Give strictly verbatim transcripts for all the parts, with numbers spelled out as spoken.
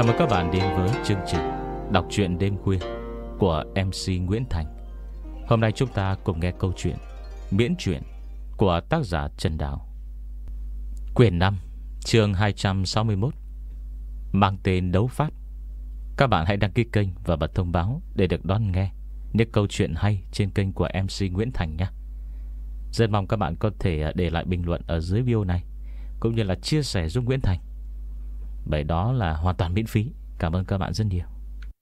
Chào mừng các bạn đến với chương trình đọc truyện đêm khuya của em xê Nguyễn Thành. Hôm nay chúng ta cùng nghe câu chuyện Miễn truyện của tác giả Trần Đào, quyển năm, chương hai trăm sáu mươi mốt, mang tên Đấu Pháp. Các bạn hãy đăng ký kênh và bật thông báo để được đón nghe những câu chuyện hay trên kênh của em xê Nguyễn Thành nhé. Rất mong các bạn có thể để lại bình luận ở dưới video này, cũng như là chia sẻ giúp Nguyễn Thành, bởi đó là hoàn toàn miễn phí. Cảm ơn các bạn rất nhiều.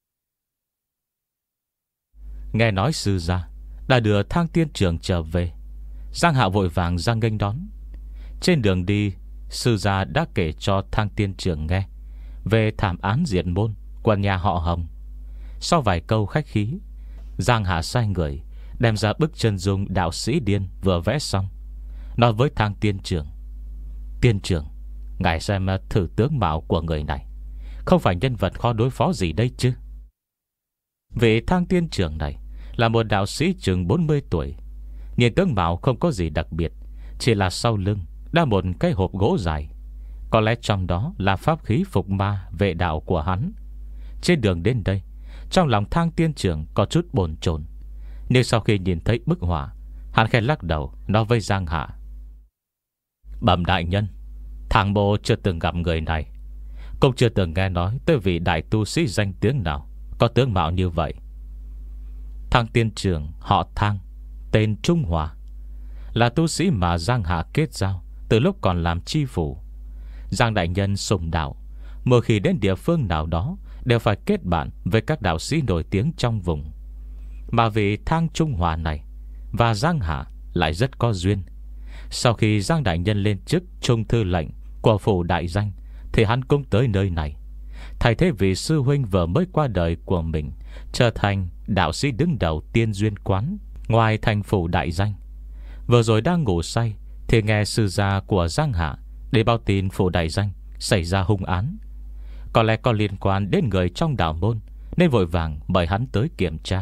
Nghe nói sư gia đã đưa Thang Tiên Trưởng trở về, Giang Hạ vội vàng ra nghênh đón. Trên đường đi, sư gia đã kể cho Thang Tiên Trưởng nghe về thảm án diệt môn của nhà họ Hồng. Sau vài câu khách khí, Giang Hạ sai người đem ra bức chân dung đạo sĩ điên vừa vẽ xong, nói với Thang Tiên Trưởng: Tiên Trưởng, ngài xem thử tướng mạo của người này, không phải nhân vật khó đối phó gì đây chứ? Vị Thang Tiên Trưởng này là một đạo sĩ chừng bốn mươi tuổi. Nhìn tướng mạo không có gì đặc biệt, chỉ là sau lưng đã một cái hộp gỗ dài. Có lẽ trong đó là pháp khí phục ma vệ đạo của hắn. Trên đường đến đây, trong lòng Thang Tiên Trưởng có chút bồn chồn, nhưng sau khi nhìn thấy bức họa, hắn khẽ lắc đầu nói với Giang Hạ: Bẩm đại nhân, thằng Mô chưa từng gặp người này, cũng chưa từng nghe nói tới vị đại tu sĩ danh tiếng nào có tướng mạo như vậy. Thang Tiên Trưởng họ Thang, tên Trung Hòa, là tu sĩ mà Giang Hạ kết giao từ lúc còn làm chi phủ. Giang đại nhân sùng đạo, mỗi khi đến địa phương nào đó đều phải kết bạn với các đạo sĩ nổi tiếng trong vùng. Mà vị Thang Trung Hòa này và Giang Hạ lại rất có duyên. Sau khi Giang đại nhân lên chức trung thư lệnh của phủ đại danh, thì hắn cũng tới nơi này, thay thế vị sư huynh vừa mới qua đời của mình, trở thành đạo sĩ đứng đầu Tiên Duyên Quán ngoài thành phủ đại danh. Vừa rồi đang ngủ say thì nghe sư gia của Giang Hạ để báo tin phủ đại danh xảy ra hung án, có lẽ có liên quan đến người trong đạo môn, nên vội vàng mời hắn tới kiểm tra.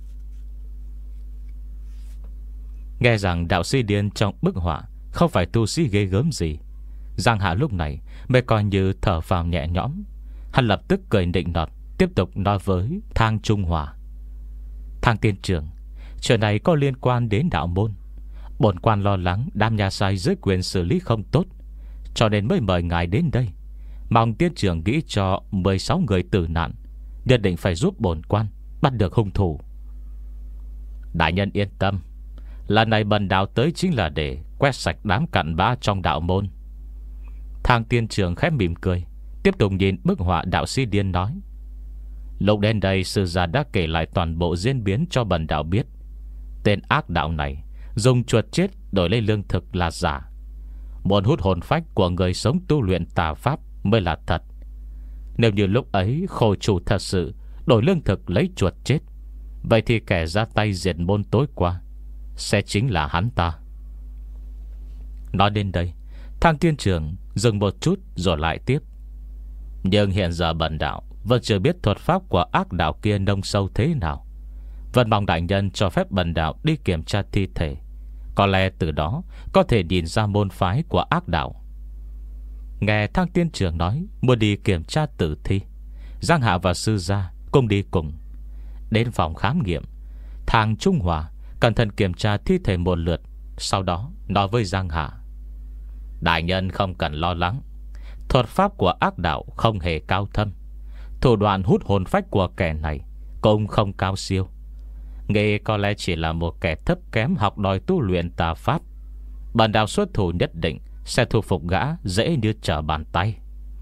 Nghe rằng đạo sĩ điên trong bức họa không phải tu sĩ ghê gớm gì, Giang Hạ lúc này mới coi như thở phào nhẹ nhõm. Hắn lập tức cười nịnh nọt, tiếp tục nói với Thang Trung Hòa: Thang Tiên Trưởng, chuyện này có liên quan đến đạo môn. Bổn quan lo lắng đám nhà sai dưới quyền xử lý không tốt, cho nên mới mời ngài đến đây. Mong Tiên Trưởng nghĩ cho mười sáu người tử nạn, nhất định phải giúp bổn quan bắt được hung thủ. Đại nhân yên tâm, lần này bần đạo tới chính là để quét sạch đám cặn bã trong đạo môn. Thang Tiên Trưởng khẽ mỉm cười, tiếp tục nhìn bức họa đạo sĩ điên nói: Lúc đến đây, sư gia đã kể lại toàn bộ diễn biến cho bần đạo biết. Tên ác đạo này dùng chuột chết đổi lấy lương thực là giả, muốn hút hồn phách của người sống tu luyện tà pháp mới là thật. Nếu như lúc ấy khổ chủ thật sự đổi lương thực lấy chuột chết, vậy thì kẻ ra tay diệt môn tối qua sẽ chính là hắn ta. Nói đến đây, Thang Tiên Trưởng dừng một chút rồi lại tiếp: Nhưng hiện giờ bần đạo vẫn chưa biết thuật pháp của ác đạo kia nông sâu thế nào. Vẫn mong đại nhân cho phép bần đạo đi kiểm tra thi thể, có lẽ từ đó có thể nhìn ra môn phái của ác đạo. Nghe Thang Tiên Trưởng nói muốn đi kiểm tra tử thi, Giang Hạ và sư gia cùng đi cùng. Đến phòng khám nghiệm, Thang Trung Hòa cẩn thận kiểm tra thi thể một lượt, sau đó nói với Giang Hạ: Đại nhân không cần lo lắng, thuật pháp của ác đạo không hề cao thâm, thủ đoạn hút hồn phách của kẻ này cũng không cao siêu. Nghe có lẽ chỉ là một kẻ thấp kém học đòi tu luyện tà pháp. Bần đạo xuất thủ nhất định sẽ thu phục gã dễ như trở bàn tay.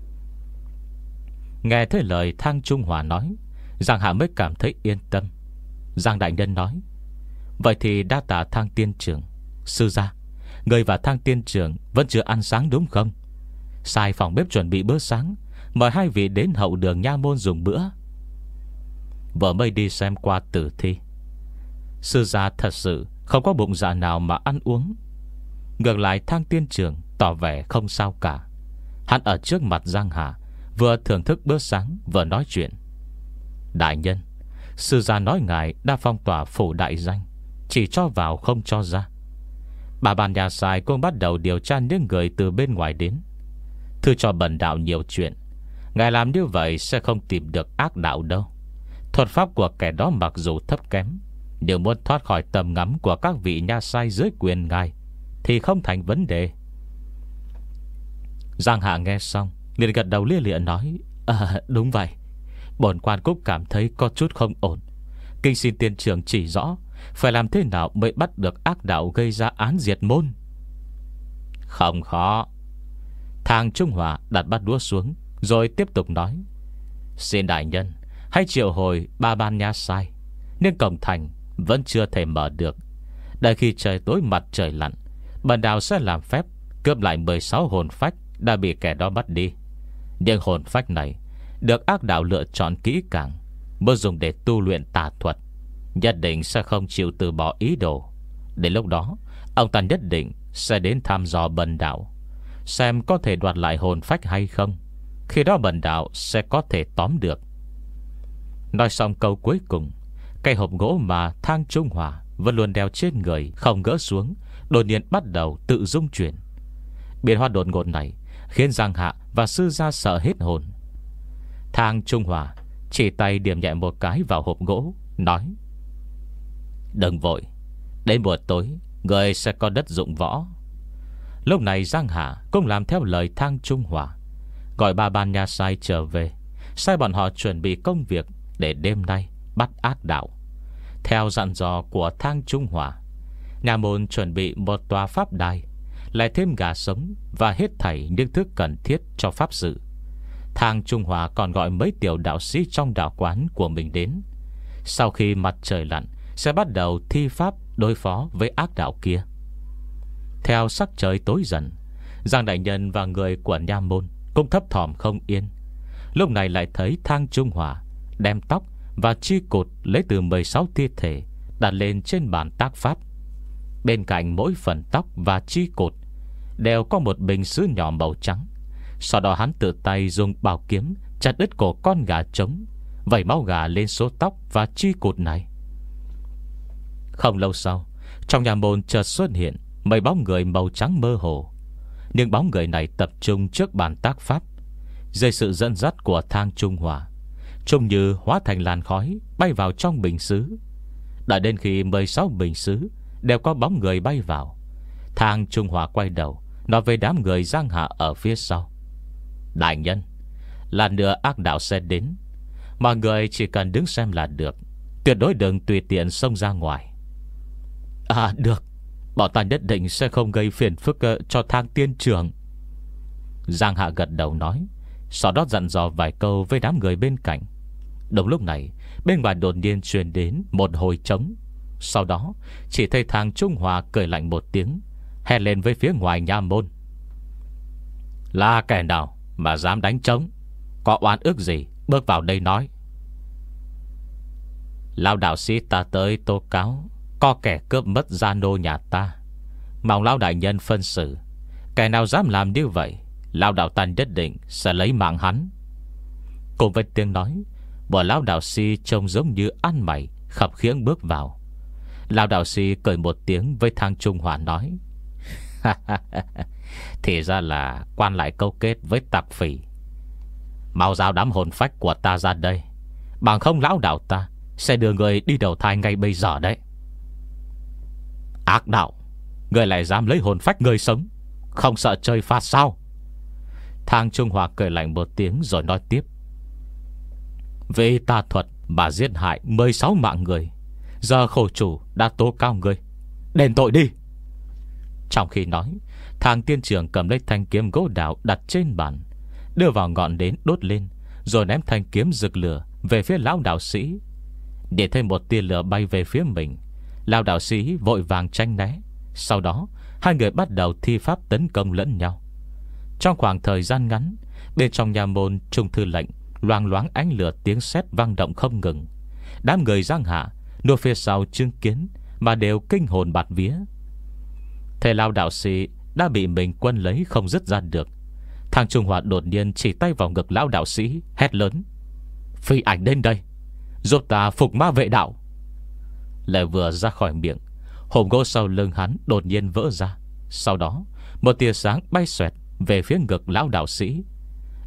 Nghe thấy lời Thang Trung Hòa nói, Giang Hạ mới cảm thấy yên tâm. Giang đại nhân nói: Vậy thì đa tạ Thang Tiên Trưởng. Sư gia, người và Thang Tiên Trưởng vẫn chưa ăn sáng đúng không? Sai phòng bếp chuẩn bị bữa sáng, mời hai vị đến hậu đường nha môn dùng bữa. Vợ mới đi xem qua tử thi, sư gia thật sự không có bụng dạ nào mà ăn uống. Ngược lại Thang Tiên Trưởng tỏ vẻ không sao cả. Hắn ở trước mặt Giang Hạ, vừa thưởng thức bữa sáng vừa nói chuyện: Đại nhân, sư gia nói ngài đã phong tỏa phủ đại danh, chỉ cho vào không cho ra. Bà bàn nhà sai cũng bắt đầu điều tra những người từ bên ngoài đến. Thư cho bần đạo nhiều chuyện, Ngài làm như vậy sẽ không tìm được ác đạo đâu. Thuật pháp của kẻ đó mặc dù thấp kém, nhưng muốn thoát khỏi tầm ngắm của các vị nha sai dưới quyền ngài thì không thành vấn đề. Giang Hạ nghe xong liền gật đầu lia lịa nói: À đúng vậy, bổn quan cũng cảm thấy có chút không ổn. Kinh xin tiên trưởng chỉ rõ phải làm thế nào mới bắt được ác đạo gây ra án diệt môn. Không khó. Thang Trung Hòa đặt bát đũa xuống rồi tiếp tục nói: Xin đại nhân hãy triệu hồi ba ban nha sai. Nhưng cổng thành vẫn chưa thể mở được. Đợi khi trời tối mặt trời lặn, bần đạo sẽ làm phép cướp lại mười sáu hồn phách đã bị kẻ đó bắt đi. Nhưng hồn phách này được ác đạo lựa chọn kỹ càng, mới dùng để tu luyện tà thuật. Nhất định sẽ không chịu từ bỏ ý đồ. Đến lúc đó ông ta nhất định sẽ đến thăm dò bần đạo, xem có thể đoạt lại hồn phách hay không. Khi đó bần đạo sẽ có thể tóm được. Nói xong câu cuối cùng, cây hộp gỗ mà Thang Trung Hòa vẫn luôn đeo trên người không gỡ xuống đột nhiên bắt đầu tự rung chuyển. Biến hóa đột ngột này khiến Giang Hạ và sư gia sợ hết hồn. Thang Trung Hòa chỉ tay điểm nhẹ một cái vào hộp gỗ, nói: Đừng vội, đến buổi tối người sẽ có đất dụng võ. Lúc này Giang Hạ cũng làm theo lời Thang Trung Hòa, gọi ba ban nha sai trở về, sai bọn họ chuẩn bị công việc để đêm nay bắt ác đạo. Theo dặn dò của Thang Trung Hòa, nhà môn chuẩn bị một tòa pháp đài, lại thêm gà sống và hết thảy những thứ cần thiết cho pháp sự. Thang Trung Hòa còn gọi mấy tiểu đạo sĩ trong đạo quán của mình đến. Sau khi mặt trời lặn sẽ bắt đầu thi pháp đối phó với ác đạo kia. Theo sắc trời tối dần, Giang đại nhân và người của nha môn cũng thấp thỏm không yên. Lúc này lại thấy Thang Trung Hòa đem tóc và chi cột lấy từ mười sáu thi thể đặt lên trên bàn tác pháp. Bên cạnh mỗi phần tóc và chi cột đều có một bình sứ nhỏ màu trắng. Sau đó hắn tự tay dùng bảo kiếm chặt đứt cổ con gà trống, vẩy máu gà lên số tóc và chi cột này. Không lâu sau, trong nhà môn chợt xuất hiện mấy bóng người màu trắng mơ hồ. Nhưng bóng người này tập trung trước bàn tác pháp. Dưới sự dẫn dắt của Thang Trung Hòa, trông như hóa thành làn khói bay vào trong bình sứ. Đã đến khi mười sáu bình sứ đều có bóng người bay vào, Thang Trung Hòa quay đầu nói với đám người Giang Hạ ở phía sau: Đại nhân, lần nữa ác đạo sẽ đến. Mọi người chỉ cần đứng xem là được, tuyệt đối đừng tùy tiện xông ra ngoài. À được, bọn ta nhất định sẽ không gây phiền phức cho Thang tiên trưởng. Giang Hạ gật đầu nói, sau đó dặn dò vài câu với đám người bên cạnh. Đúng lúc này, bên ngoài đột nhiên truyền đến một hồi trống. Sau đó chỉ thấy Thang Trung Hòa cười lạnh một tiếng, hét lên với phía ngoài nha môn: Là kẻ nào mà dám đánh trống? Có oán ức gì bước vào đây nói. Lão đạo sĩ ta tới tố cáo có kẻ cướp mất gia nô nhà ta, mong lão đại nhân phân xử. Kẻ nào dám làm như vậy, lão đạo ta nhất định sẽ lấy mạng hắn. Cùng với tiếng nói, một lão đạo sĩ trông giống như ăn mày khập khiễng bước vào. Lão đạo sĩ cười một tiếng với Thang Trung Hòa nói: Thì ra là quan lại câu kết với tặc phỉ. Mau giao đám hồn phách của ta ra đây, bằng không lão đạo ta sẽ đưa người đi đầu thai ngay bây giờ đấy. Ác đạo, người lại dám lấy hồn phách người sống, không sợ chơi phạt sao? Thang Trung Hòa cười lạnh một tiếng rồi nói tiếp: Vì tà thuật mà giết hại mười sáu mạng người, giờ khổ chủ đã tố cáo người, đền tội đi. Trong khi nói, Thang tiên trưởng cầm lấy thanh kiếm gỗ đào đặt trên bàn, đưa vào ngọn nến đốt lên, rồi ném thanh kiếm rực lửa về phía lão đạo sĩ. Để thêm một tia lửa bay về phía mình, lão đạo sĩ vội vàng tranh né. Sau đó hai người bắt đầu thi pháp tấn công lẫn nhau. Trong khoảng thời gian ngắn, bên trong nhà môn trung thư lệnh loang loáng ánh lửa, tiếng sét vang động không ngừng. Đám người Giang Hạ nô phía sau chứng kiến mà đều kinh hồn bạt vía. Thầy lão đạo sĩ đã bị mình quân lấy không dứt ra được. Thang Trung Hòa đột nhiên chỉ tay vào ngực lão đạo sĩ, hét lớn: Phi ảnh đến đây, giúp ta phục ma vệ đạo. Lời vừa ra khỏi miệng, hộp gỗ sau lưng hắn đột nhiên vỡ ra. Sau đó một tia sáng bay xoẹt về phía ngực lão đạo sĩ.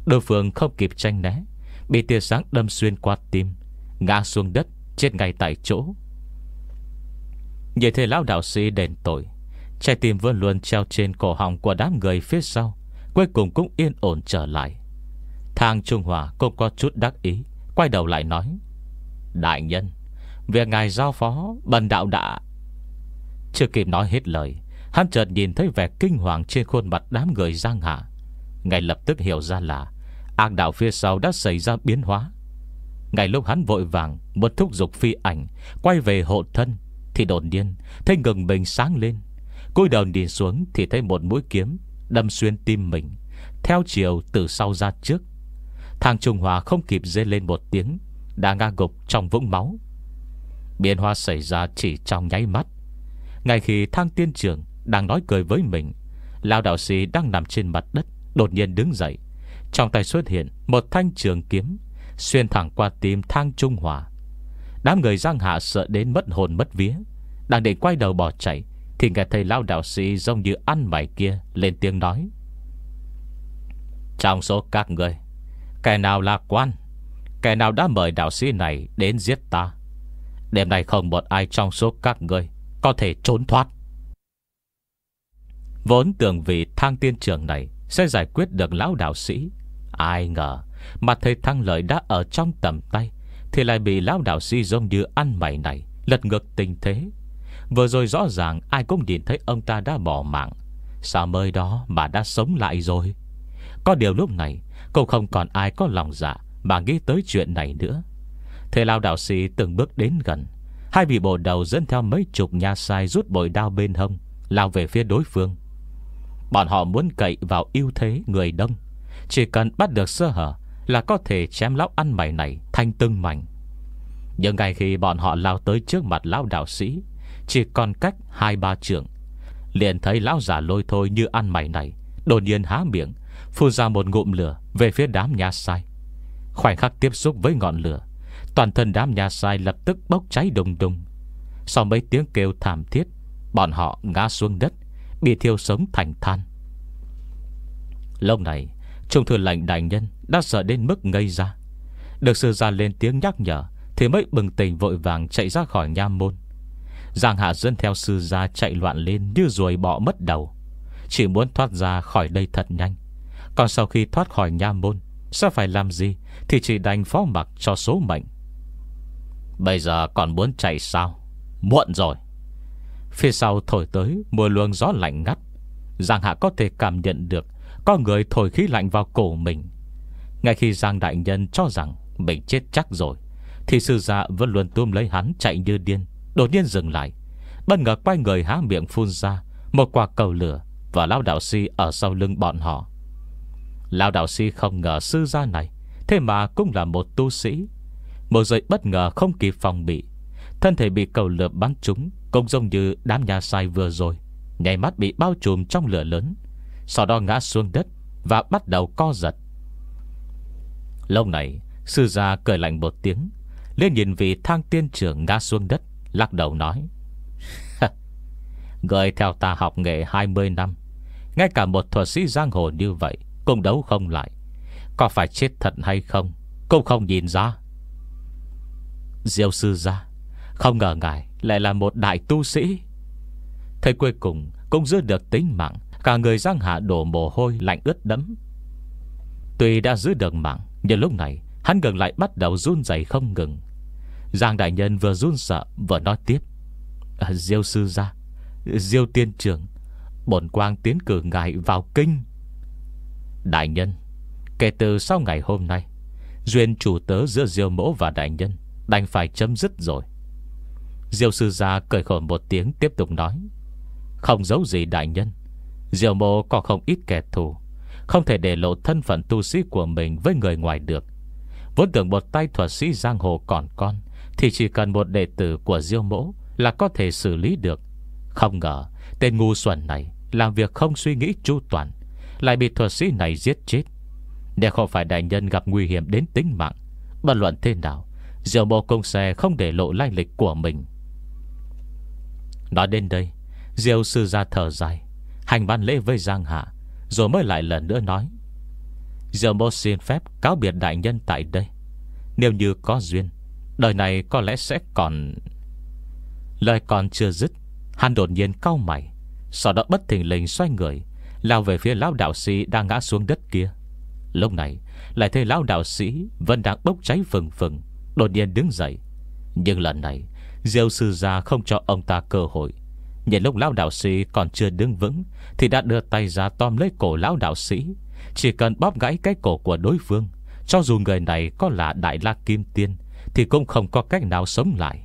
Đối phương không kịp tranh né, bị tia sáng đâm xuyên qua tim, ngã xuống đất, chết ngay tại chỗ. Nhìn thấy lão đạo sĩ đền tội, trái tim vẫn luôn treo trên cổ họng của đám người phía sau cuối cùng cũng yên ổn trở lại. Thang Trung Hòa cũng có chút đắc ý, quay đầu lại nói: đại nhân, việc ngài giao phó bần đạo đã. Chưa kịp nói hết lời, hắn chợt nhìn thấy vẻ kinh hoàng trên khuôn mặt đám người Giang Hạ. Ngay lập tức hiểu ra là ác đạo phía sau đã xảy ra biến hóa. Ngay lúc hắn vội vàng muốn thúc giục phi ảnh quay về hộ thân, thì đột nhiên thấy ngừng mình sáng lên. Cúi đầu nhìn xuống thì thấy một mũi kiếm đâm xuyên tim mình, theo chiều từ sau ra trước. Thang Trung Hòa không kịp rên lên một tiếng, đã ngã gục trong vũng máu. Biến hóa xảy ra chỉ trong nháy mắt. Ngay khi Thang Tiên Trưởng đang nói cười với mình, lão đạo sĩ đang nằm trên mặt đất đột nhiên đứng dậy. Trong tay xuất hiện một thanh trường kiếm, xuyên thẳng qua tim Thang Trung Hòa. Đám người Giang Hạ sợ đến mất hồn mất vía, đang định quay đầu bỏ chạy, thì nghe thấy lão đạo sĩ giống như ăn mày kia lên tiếng nói: trong số các người, kẻ nào là quan, kẻ nào đã mời đạo sĩ này đến giết ta? Đêm nay không một ai trong số các người có thể trốn thoát. Vốn tưởng vị Thang Tiên Trưởng này sẽ giải quyết được lão đạo sĩ, ai ngờ mà thấy thắng lợi đã ở trong tầm tay, thì lại bị lão đạo sĩ giống như ăn mày này lật ngược tình thế. Vừa rồi rõ ràng ai cũng nhìn thấy ông ta đã bỏ mạng, sao mới đó mà đã sống lại rồi? Có điều lúc này cũng không còn ai có lòng dạ mà nghĩ tới chuyện này nữa. Thế lão đạo sĩ từng bước đến gần, hai vị bộ đầu dẫn theo mấy chục nha sai rút bội đao bên hông, lao về phía đối phương. Bọn họ muốn cậy vào ưu thế người đông, chỉ cần bắt được sơ hở là có thể chém lão ăn mày này thành từng mảnh. Nhưng ngay khi bọn họ lao tới trước mặt lão đạo sĩ, chỉ còn cách hai ba trượng, liền thấy lão già lôi thôi như ăn mày này đột nhiên há miệng, phun ra một ngụm lửa về phía đám nha sai. Khoảnh khắc tiếp xúc với ngọn lửa, toàn thân đám nha sai lập tức bốc cháy đùng đùng. Sau mấy tiếng kêu thảm thiết, bọn họ ngã xuống đất, bị thiêu sống thành than. Lúc này Trung thư lệnh đại nhân đã sợ đến mức ngây ra. Được sư gia lên tiếng nhắc nhở thì mới bừng tỉnh, vội vàng chạy ra khỏi nha môn. Giang Hạ dẫn theo sư gia chạy loạn lên như ruồi bọ mất đầu, chỉ muốn thoát ra khỏi đây thật nhanh. Còn sau khi thoát khỏi nha môn, sẽ phải làm gì thì chỉ đành phó mặc cho số mệnh. Bây giờ còn muốn chạy sao? Muộn rồi. Phía sau thổi tới một luồng gió lạnh ngắt. Giang Hạ có thể cảm nhận được có người thổi khí lạnh vào cổ mình. Ngay khi Giang đại nhân cho rằng mình chết chắc rồi, thì sư gia vẫn luôn túm lấy hắn chạy như điên, đột nhiên dừng lại, bất ngờ quay người há miệng phun ra một quả cầu lửa và lão đạo sĩ ở sau lưng bọn họ. Lão đạo sĩ không ngờ sư gia này thế mà cũng là một tu sĩ. Một giây bất ngờ không kịp phòng bị, thân thể bị cầu lửa bắn trúng, cũng giống như đám nha sai vừa rồi, nhảy mắt bị bao trùm trong lửa lớn, sau đó ngã xuống đất và bắt đầu co giật. Lúc này sư gia cười lạnh một tiếng, lên nhìn vị Thang Tiên Trưởng ngã xuống đất, lắc đầu nói: người theo ta học nghệ hai mươi năm, ngay cả một thuật sĩ giang hồ như vậy cũng đấu không lại, có phải chết thật hay không cũng không nhìn ra. Diêu sư gia, không ngờ ngài lại là một đại tu sĩ. Thế cuối cùng cũng giữ được tính mạng, cả người Giang Hạ đổ mồ hôi lạnh ướt đẫm. Tuy đã giữ được mạng, nhưng lúc này hắn gần lại bắt đầu run rẩy không ngừng. Giang đại nhân vừa run sợ vừa nói tiếp: à, Diêu sư gia, Diêu tiên trưởng, bổn quang tiến cử ngài vào kinh. Đại nhân, kể từ sau ngày hôm nay, duyên chủ tớ giữa Diêu mỗ và đại nhân đành phải chấm dứt rồi. Diêu sư gia cười khổ một tiếng, tiếp tục nói: không giấu gì đại nhân, Diêu mỗ có không ít kẻ thù, không thể để lộ thân phận tu sĩ của mình với người ngoài được. Vốn tưởng một tay thuật sĩ giang hồ còn con, thì chỉ cần một đệ tử của Diêu mỗ là có thể xử lý được. Không ngờ tên ngu xuẩn này làm việc không suy nghĩ chu toàn, lại bị thuật sĩ này giết chết. Nếu không phải đại nhân gặp nguy hiểm đến tính mạng, bất luận thế nào, Diêu mỗ cũng sẽ không để lộ lai lịch của mình. Nói đến đây, Diêu sư gia thở dài, hành ban lễ với Giang Hạ, rồi mới lại lần nữa nói: Diêu mô xin phép cáo biệt đại nhân tại đây. Nếu như có duyên, đời này có lẽ sẽ còn... Lời còn chưa dứt, hắn đột nhiên cau mày, sau đó bất thình lình xoay người, lao về phía lão đạo sĩ đang ngã xuống đất kia. Lúc này lại thấy lão đạo sĩ vẫn đang bốc cháy phừng phừng, đột nhiên đứng dậy. Nhưng lần này Diêu sư gia không cho ông ta cơ hội. Nhìn lúc lão đạo sĩ còn chưa đứng vững thì đã đưa tay ra tóm lấy cổ lão đạo sĩ. Chỉ cần bóp gãy cái cổ của đối phương, cho dù người này có là Đại La Kim Tiên thì cũng không có cách nào sống lại.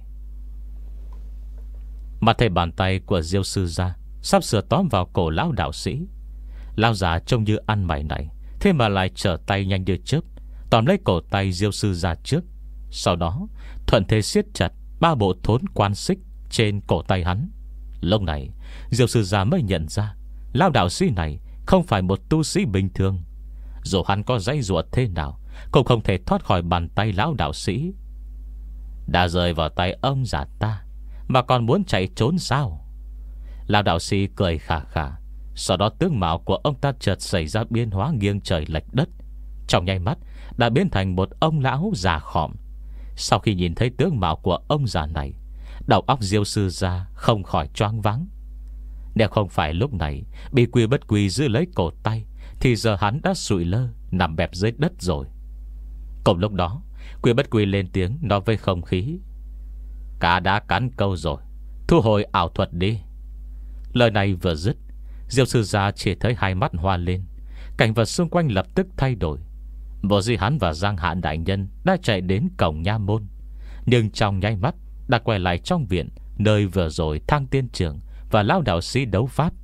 Mà thấy bàn tay của Diêu sư gia sắp sửa tóm vào cổ lão đạo sĩ. Lão già trông như ăn mày này, thế mà lại trở tay nhanh như chớp, tóm lấy cổ tay Diêu sư gia trước. Sau đó thuận thế siết chặt ba bộ thốn quan xích trên cổ tay hắn. Lúc này Diêu sư gia mới nhận ra lão đạo sĩ này không phải một tu sĩ bình thường. Dù hắn có dãy ruột thế nào cũng không thể thoát khỏi bàn tay lão đạo sĩ. Đã rơi vào tay ông già ta mà còn muốn chạy trốn sao? Lão đạo sĩ cười khà khà. Sau đó tướng mạo của ông ta chợt xảy ra biến hóa nghiêng trời lệch đất, trong nháy mắt đã biến thành một ông lão già khòm. Sau khi nhìn thấy tướng mạo của ông già này, đầu óc Diêu sư gia không khỏi choáng váng. Nếu không phải lúc này bị Quy Bất Quy giữ lấy cổ tay thì giờ hắn đã sụi lơ nằm bẹp dưới đất rồi. Cùng lúc đó Quy Bất Quy lên tiếng nói với không khí: Cá đã cắn câu rồi, thu hồi ảo thuật đi. Lời này vừa dứt, Diêu sư gia chỉ thấy hai mắt hoa lên, cảnh vật xung quanh lập tức thay đổi. Bộ di hắn và Giang Hạ đại nhân đã chạy đến cổng nha môn, nhưng trong nháy mắt đã quay lại trong viện, nơi vừa rồi Thang Tiên Trưởng và lão đạo sĩ đấu pháp.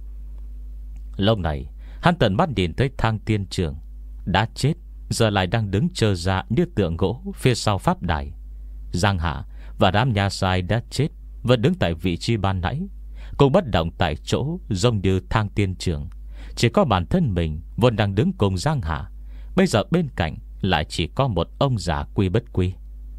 Lúc này hắn tận mắt nhìn thấy Thang Tiên Trưởng đã chết, giờ lại đang đứng trơ ra như tượng gỗ phía sau pháp đài. Giang Hạ và đám nha sai đã chết, vẫn đứng tại vị trí ban nãy, cũng bất động tại chỗ giống như Thang Tiên Trưởng. Chỉ có bản thân mình vốn đang đứng cùng Giang Hạ, bây giờ bên cạnh lại chỉ có một ông già Quy Bất Quy.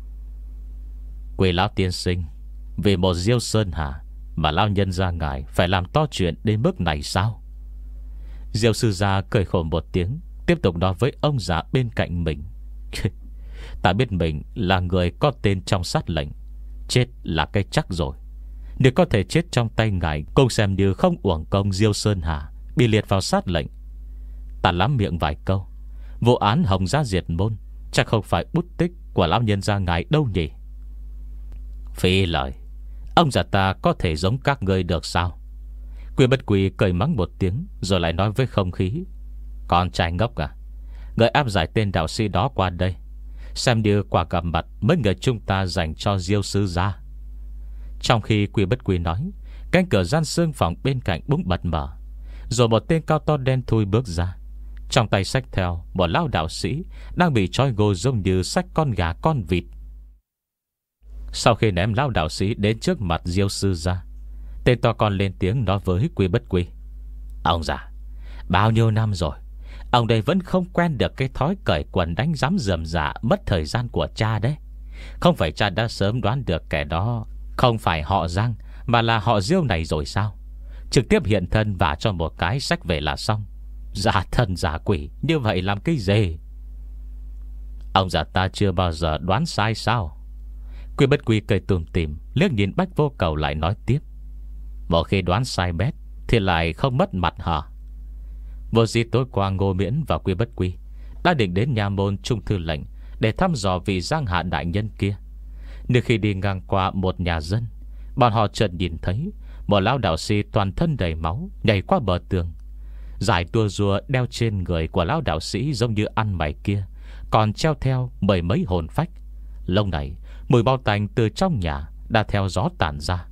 Quy lão tiên sinh, vì một Diêu Sơn Hà mà lão nhân gia ngài phải làm to chuyện đến mức này sao? Diêu sư gia cười khổ một tiếng, tiếp tục nói với ông già bên cạnh mình: Ta biết mình là người có tên trong sát lệnh, chết là cái chắc rồi. Nếu có thể chết trong tay ngài cũng xem như không uổng công Diêu Sơn Hà bị liệt vào sát lệnh. Ta lắm miệng vài câu, vụ án Hồng Gia diệt môn chắc không phải bút tích của lão nhân gia ngài đâu nhỉ? Phí lời, ông già ta có thể giống các ngươi được sao? Quy Bất Quy cười mắng một tiếng, rồi lại nói với không khí: Con trai ngốc à, người áp giải tên đạo sĩ đó qua đây, xem như quả gặp mặt mấy người chúng ta dành cho Diêu sư gia. Trong khi Quy Bất Quy nói, cánh cửa gian xương phòng bên cạnh bỗng bật mở, rồi một tên cao to đen thui bước ra, trong tay xách theo một lão đạo sĩ đang bị trói gô giống như xách con gà con vịt. Sau khi ném lão đạo sĩ đến trước mặt Diêu sư gia, tên to con lên tiếng nói với Quy Bất Quy: Ông già, bao nhiêu năm rồi ông đây vẫn không quen được cái thói cởi quần đánh giám rườm rà mất thời gian của cha đấy. Không phải cha đã sớm đoán được kẻ đó không phải họ Giang mà là họ Diêu này rồi sao? Trực tiếp hiện thân và cho một cái sách về là xong. Giả thần giả quỷ như vậy làm cái gì? Ông già ta chưa bao giờ đoán sai sao? Quy Bất Quy cười tùm tìm, liếc nhìn Bách Vô Cầu lại nói tiếp: Một khi đoán sai bét thì lại không mất mặt hả? Vô gì tối qua Ngô Miễn và Quy Bất Quy đã định đến nhà môn trung thư lệnh để thăm dò vị Giang Hạ đại nhân kia. Nhưng khi đi ngang qua một nhà dân, bọn họ chợt nhìn thấy một lão đạo sĩ toàn thân đầy máu nhảy qua bờ tường. Giải tua rùa đeo trên người của lão đạo sĩ giống như ăn mày kia còn treo theo mười mấy hồn phách. Lúc này mùi bao tanh từ trong nhà đã theo gió tản ra.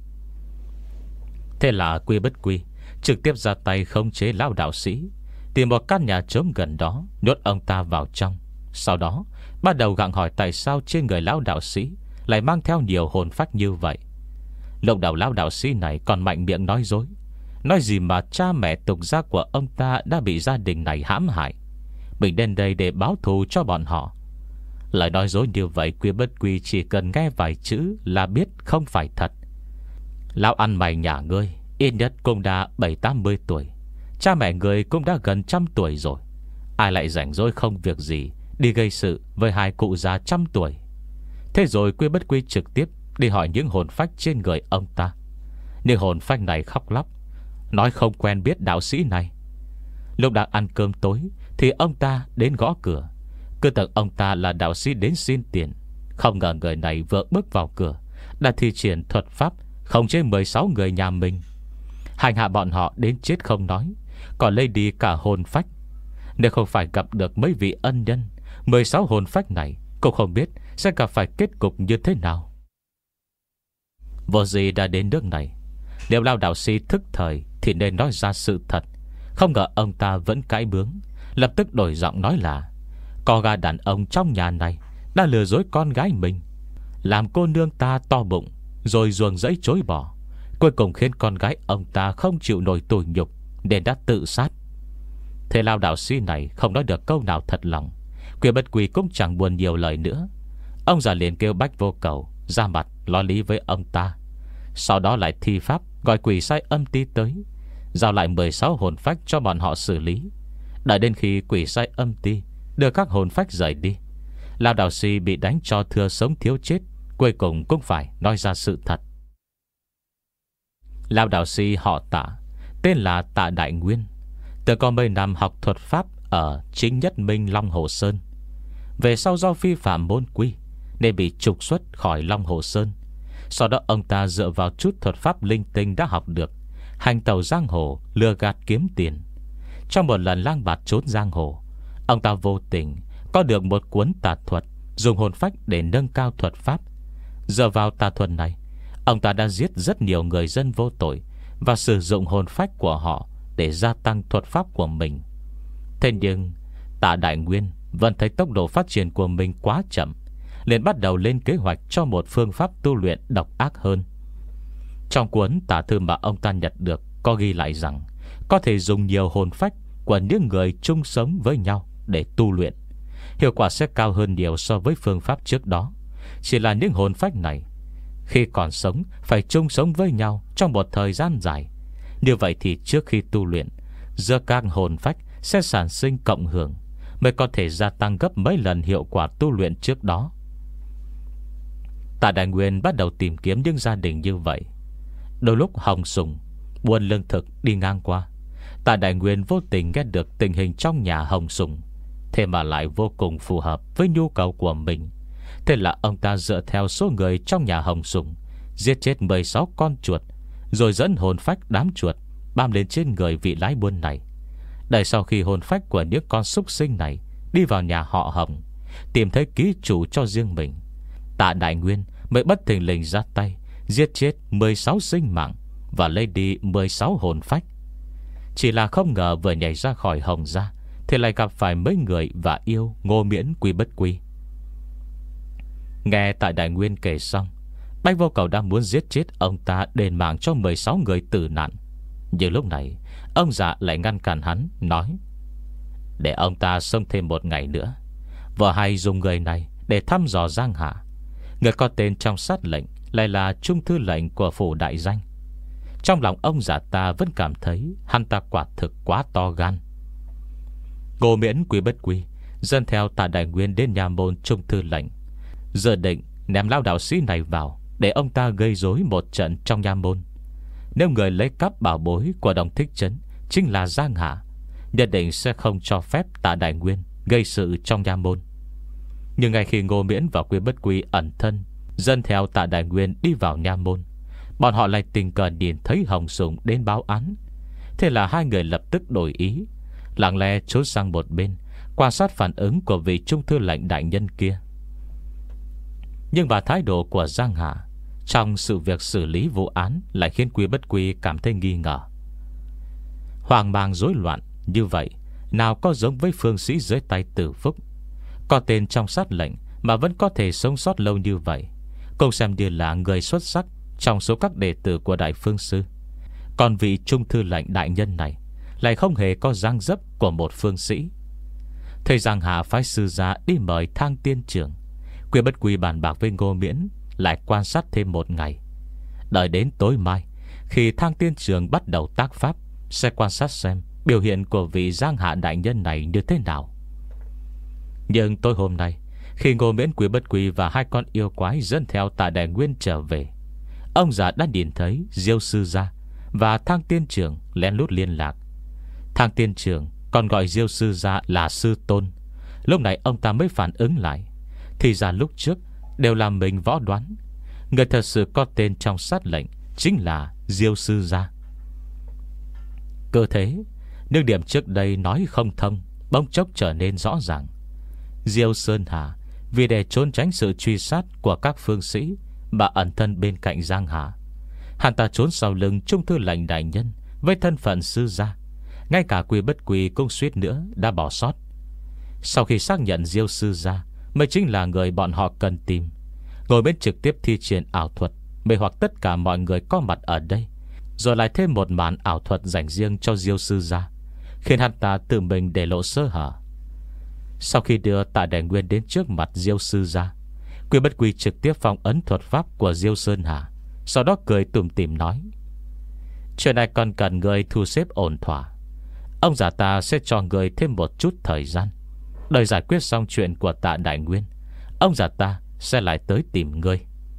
Thế là Quy Bất Quy trực tiếp ra tay khống chế lão đạo sĩ, tìm một căn nhà trống gần đó, nhốt ông ta vào trong. Sau đó bắt đầu gặng hỏi tại sao trên người lão đạo sĩ lại mang theo nhiều hồn phách như vậy. Lúc đầu lão đạo sĩ này còn mạnh miệng nói dối, nói gì mà cha mẹ tục gia của ông ta đã bị gia đình này hãm hại, mình đến đây để báo thù cho bọn họ. Lời nói dối như vậy Quy Bất Quy chỉ cần nghe vài chữ là biết không phải thật. Lão ăn mày nhà ngươi ít nhất cũng đã bảy tám mươi tuổi, cha mẹ người cũng đã gần trăm tuổi rồi. Ai lại rảnh rỗi không việc gì đi gây sự với hai cụ già trăm tuổi. Thế rồi Quy Bất Quy trực tiếp đi hỏi những hồn phách trên người ông ta. Nhưng hồn phách này khóc lóc, nói không quen biết đạo sĩ này. Lúc đang ăn cơm tối thì ông ta đến gõ cửa. Cứ tưởng ông ta là đạo sĩ đến xin tiền. Không ngờ người này vừa bước vào cửa đã thi triển thuật pháp khống chế mười sáu người nhà mình, hành hạ bọn họ đến chết không nói, còn lấy đi cả hồn phách. Nếu không phải gặp được mấy vị ân nhân, mười sáu hồn phách này cũng không biết sẽ gặp phải kết cục như thế nào. Vô gì đã đến nước này, nếu Lao đạo sĩ thức thời thì nên nói ra sự thật. Không ngờ ông ta vẫn cãi bướng, lập tức đổi giọng nói là có gã đàn ông trong nhà này đã lừa dối con gái mình, làm cô nương ta to bụng, rồi ruồng rẫy chối bỏ, cuối cùng khiến con gái ông ta không chịu nổi tủi nhục nên đã tự sát. Thế Lao đạo sĩ này không nói được câu nào thật lòng. Quy Bất Quy cũng chẳng buồn nhiều lời nữa. Ông già liền kêu Bách Vô Cầu ra mặt lo lý với ông ta. Sau đó lại thi pháp gọi quỷ sai âm ti tới, giao lại mười sáu hồn phách cho bọn họ xử lý. Đợi đến khi quỷ sai âm ti đưa các hồn phách rời đi, Lao đạo sĩ bị đánh cho thưa sống thiếu chết, cuối cùng cũng phải nói ra sự thật. Lao đạo sĩ họ Tạ, tên là Tạ Đại Nguyên, từng có mấy năm học thuật pháp ở Chính Nhất Minh Long Hồ Sơn. Về sau do vi phạm môn quy nên bị trục xuất khỏi Long Hồ Sơn. Sau đó ông ta dựa vào chút thuật pháp linh tinh đã học được, hành tẩu giang hồ, lừa gạt kiếm tiền. Trong một lần lang bạt trốn giang hồ, ông ta vô tình có được một cuốn tà thuật, dùng hồn phách để nâng cao thuật pháp. Dựa vào tà thuật này, ông ta đã giết rất nhiều người dân vô tội và sử dụng hồn phách của họ để gia tăng thuật pháp của mình. Thế nhưng Tạ Đại Nguyên vẫn thấy tốc độ phát triển của mình quá chậm, liền bắt đầu lên kế hoạch cho một phương pháp tu luyện độc ác hơn. Trong cuốn tả thư mà ông ta nhận được có ghi lại rằng có thể dùng nhiều hồn phách của những người chung sống với nhau để tu luyện, hiệu quả sẽ cao hơn nhiều so với phương pháp trước đó. Chỉ là những hồn phách này khi còn sống phải chung sống với nhau trong một thời gian dài. Như vậy thì trước khi tu luyện, giữa các hồn phách sẽ sản sinh cộng hưởng, mới có thể gia tăng gấp mấy lần hiệu quả tu luyện trước đó. Tạ Đại Nguyên bắt đầu tìm kiếm những gia đình như vậy. Đôi lúc Hồng Sùng buôn lương thực đi ngang qua, Tạ Đại Nguyên vô tình nghe được tình hình trong nhà Hồng Sùng, thế mà lại vô cùng phù hợp với nhu cầu của mình. Thế là ông ta dựa theo số người trong nhà Hồng Sùng, giết chết mười sáu con chuột, rồi dẫn hồn phách đám chuột bám lên trên người vị lái buôn này. Đợi sau khi hồn phách của những con súc sinh này đi vào nhà họ Hồng, tìm thấy ký chủ cho riêng mình, Tạ Đại Nguyên mới bất thình lình ra tay giết chết mười sáu sinh mạng và lấy đi mười sáu hồn phách. Chỉ là không ngờ vừa nhảy ra khỏi Hồng gia thì lại gặp phải mấy người và yêu Ngô Miễn Quy Bất Quy. Nghe Tạ Đại Nguyên kể xong, Bách Vô Cầu đang muốn giết chết ông ta đền mạng cho mười sáu người tử nạn. Nhưng lúc này ông già lại ngăn cản hắn, nói: để ông ta sống thêm một ngày nữa, vợ hay dùng người này để thăm dò giang hạ. Người có tên trong sát lệnh lại là trung thư lệnh của phủ đại danh. Trong lòng ông già ta vẫn cảm thấy hắn ta quả thực quá to gan. Ngô Miễn Quy Bất Quy dân theo Tạ Đại Nguyên đến nhà môn trung thư lệnh, giờ định ném Lao đạo sĩ này vào để ông ta gây rối một trận trong nhà môn. Nếu người lấy cắp bảo bối của Đồng Thích Trấn chính là Giang Hạ, nhất định sẽ không cho phép Tạ Đại Nguyên gây sự trong nhà môn. Nhưng ngay khi Ngô Miễn và Quy Bất Quy ẩn thân dân theo Tạ Đại Nguyên đi vào nha môn, bọn họ lại tình cờ nhìn thấy Hồng Sùng đến báo án. Thế là hai người lập tức đổi ý, lặng lẽ trốn sang một bên, quan sát phản ứng của vị trung thư lệnh đại nhân kia. Nhưng và thái độ của Giang Hạ trong sự việc xử lý vụ án lại khiến Quy Bất Quy cảm thấy nghi ngờ. Hoang mang rối loạn như vậy nào có giống với phương sĩ dưới tay Tử Phúc, có tên trong sát lệnh mà vẫn có thể sống sót lâu như vậy, cũng xem như là người xuất sắc trong số các đệ tử của Đại Phương Sư. Còn vị trung thư lệnh đại nhân này lại không hề có dáng dấp của một phương sĩ. Thầy Giang Hạ phái sư gia đi mời Thang Tiên Trưởng. Quy Bất Quy bàn bạc với Ngô Miễn lại quan sát thêm một ngày. Đợi đến tối mai, khi Thang Tiên Trưởng bắt đầu tác pháp, sẽ quan sát xem biểu hiện của vị Giang Hạ đại nhân này như thế nào. Nhưng tối hôm nay, khi Ngô Miễn, Quý Bất Quy và hai con yêu quái dẫn theo Tạ Đại Nguyên trở về, ông già đã nhìn thấy Diêu sư gia và Thang Tiên Trưởng lén lút liên lạc. Thang Tiên Trưởng còn gọi Diêu sư gia là sư tôn. Lúc này ông ta mới phản ứng lại, thì ra lúc trước đều là mình võ đoán. Người thật sự có tên trong sát lệnh chính là Diêu sư gia. Cơ thế, những điểm trước đây nói không thông bỗng chốc trở nên rõ ràng. Diêu Sơn Hà vì để trốn tránh sự truy sát của các phương sĩ mà ẩn thân bên cạnh Giang Hà. Hắn ta trốn sau lưng Trung thư lệnh đại nhân với thân phận sư gia. Ngay cả Quý Bất Quy cũng suýt nữa đã bỏ sót. Sau khi xác nhận Diêu sư gia mới chính là người bọn họ cần tìm, Ngồi bên trực tiếp thi triển ảo thuật mê hoặc tất cả mọi người có mặt ở đây, rồi lại thêm một màn ảo thuật dành riêng cho Diêu sư gia, khiến hắn ta tự mình để lộ sơ hở. Sau khi đưa Tạ Đại Nguyên đến trước mặt Diêu sư gia, Quý Bất Quy trực tiếp phong ấn thuật pháp của Diêu Sơn Hà, sau đó cười tủm tỉm nói: chuyện này còn cần người thu xếp ổn thỏa. Ông già ta sẽ cho người thêm một chút thời gian. Đợi giải quyết xong chuyện của Tạ Đại Nguyên, ông già ta sẽ lại tới tìm ngươi.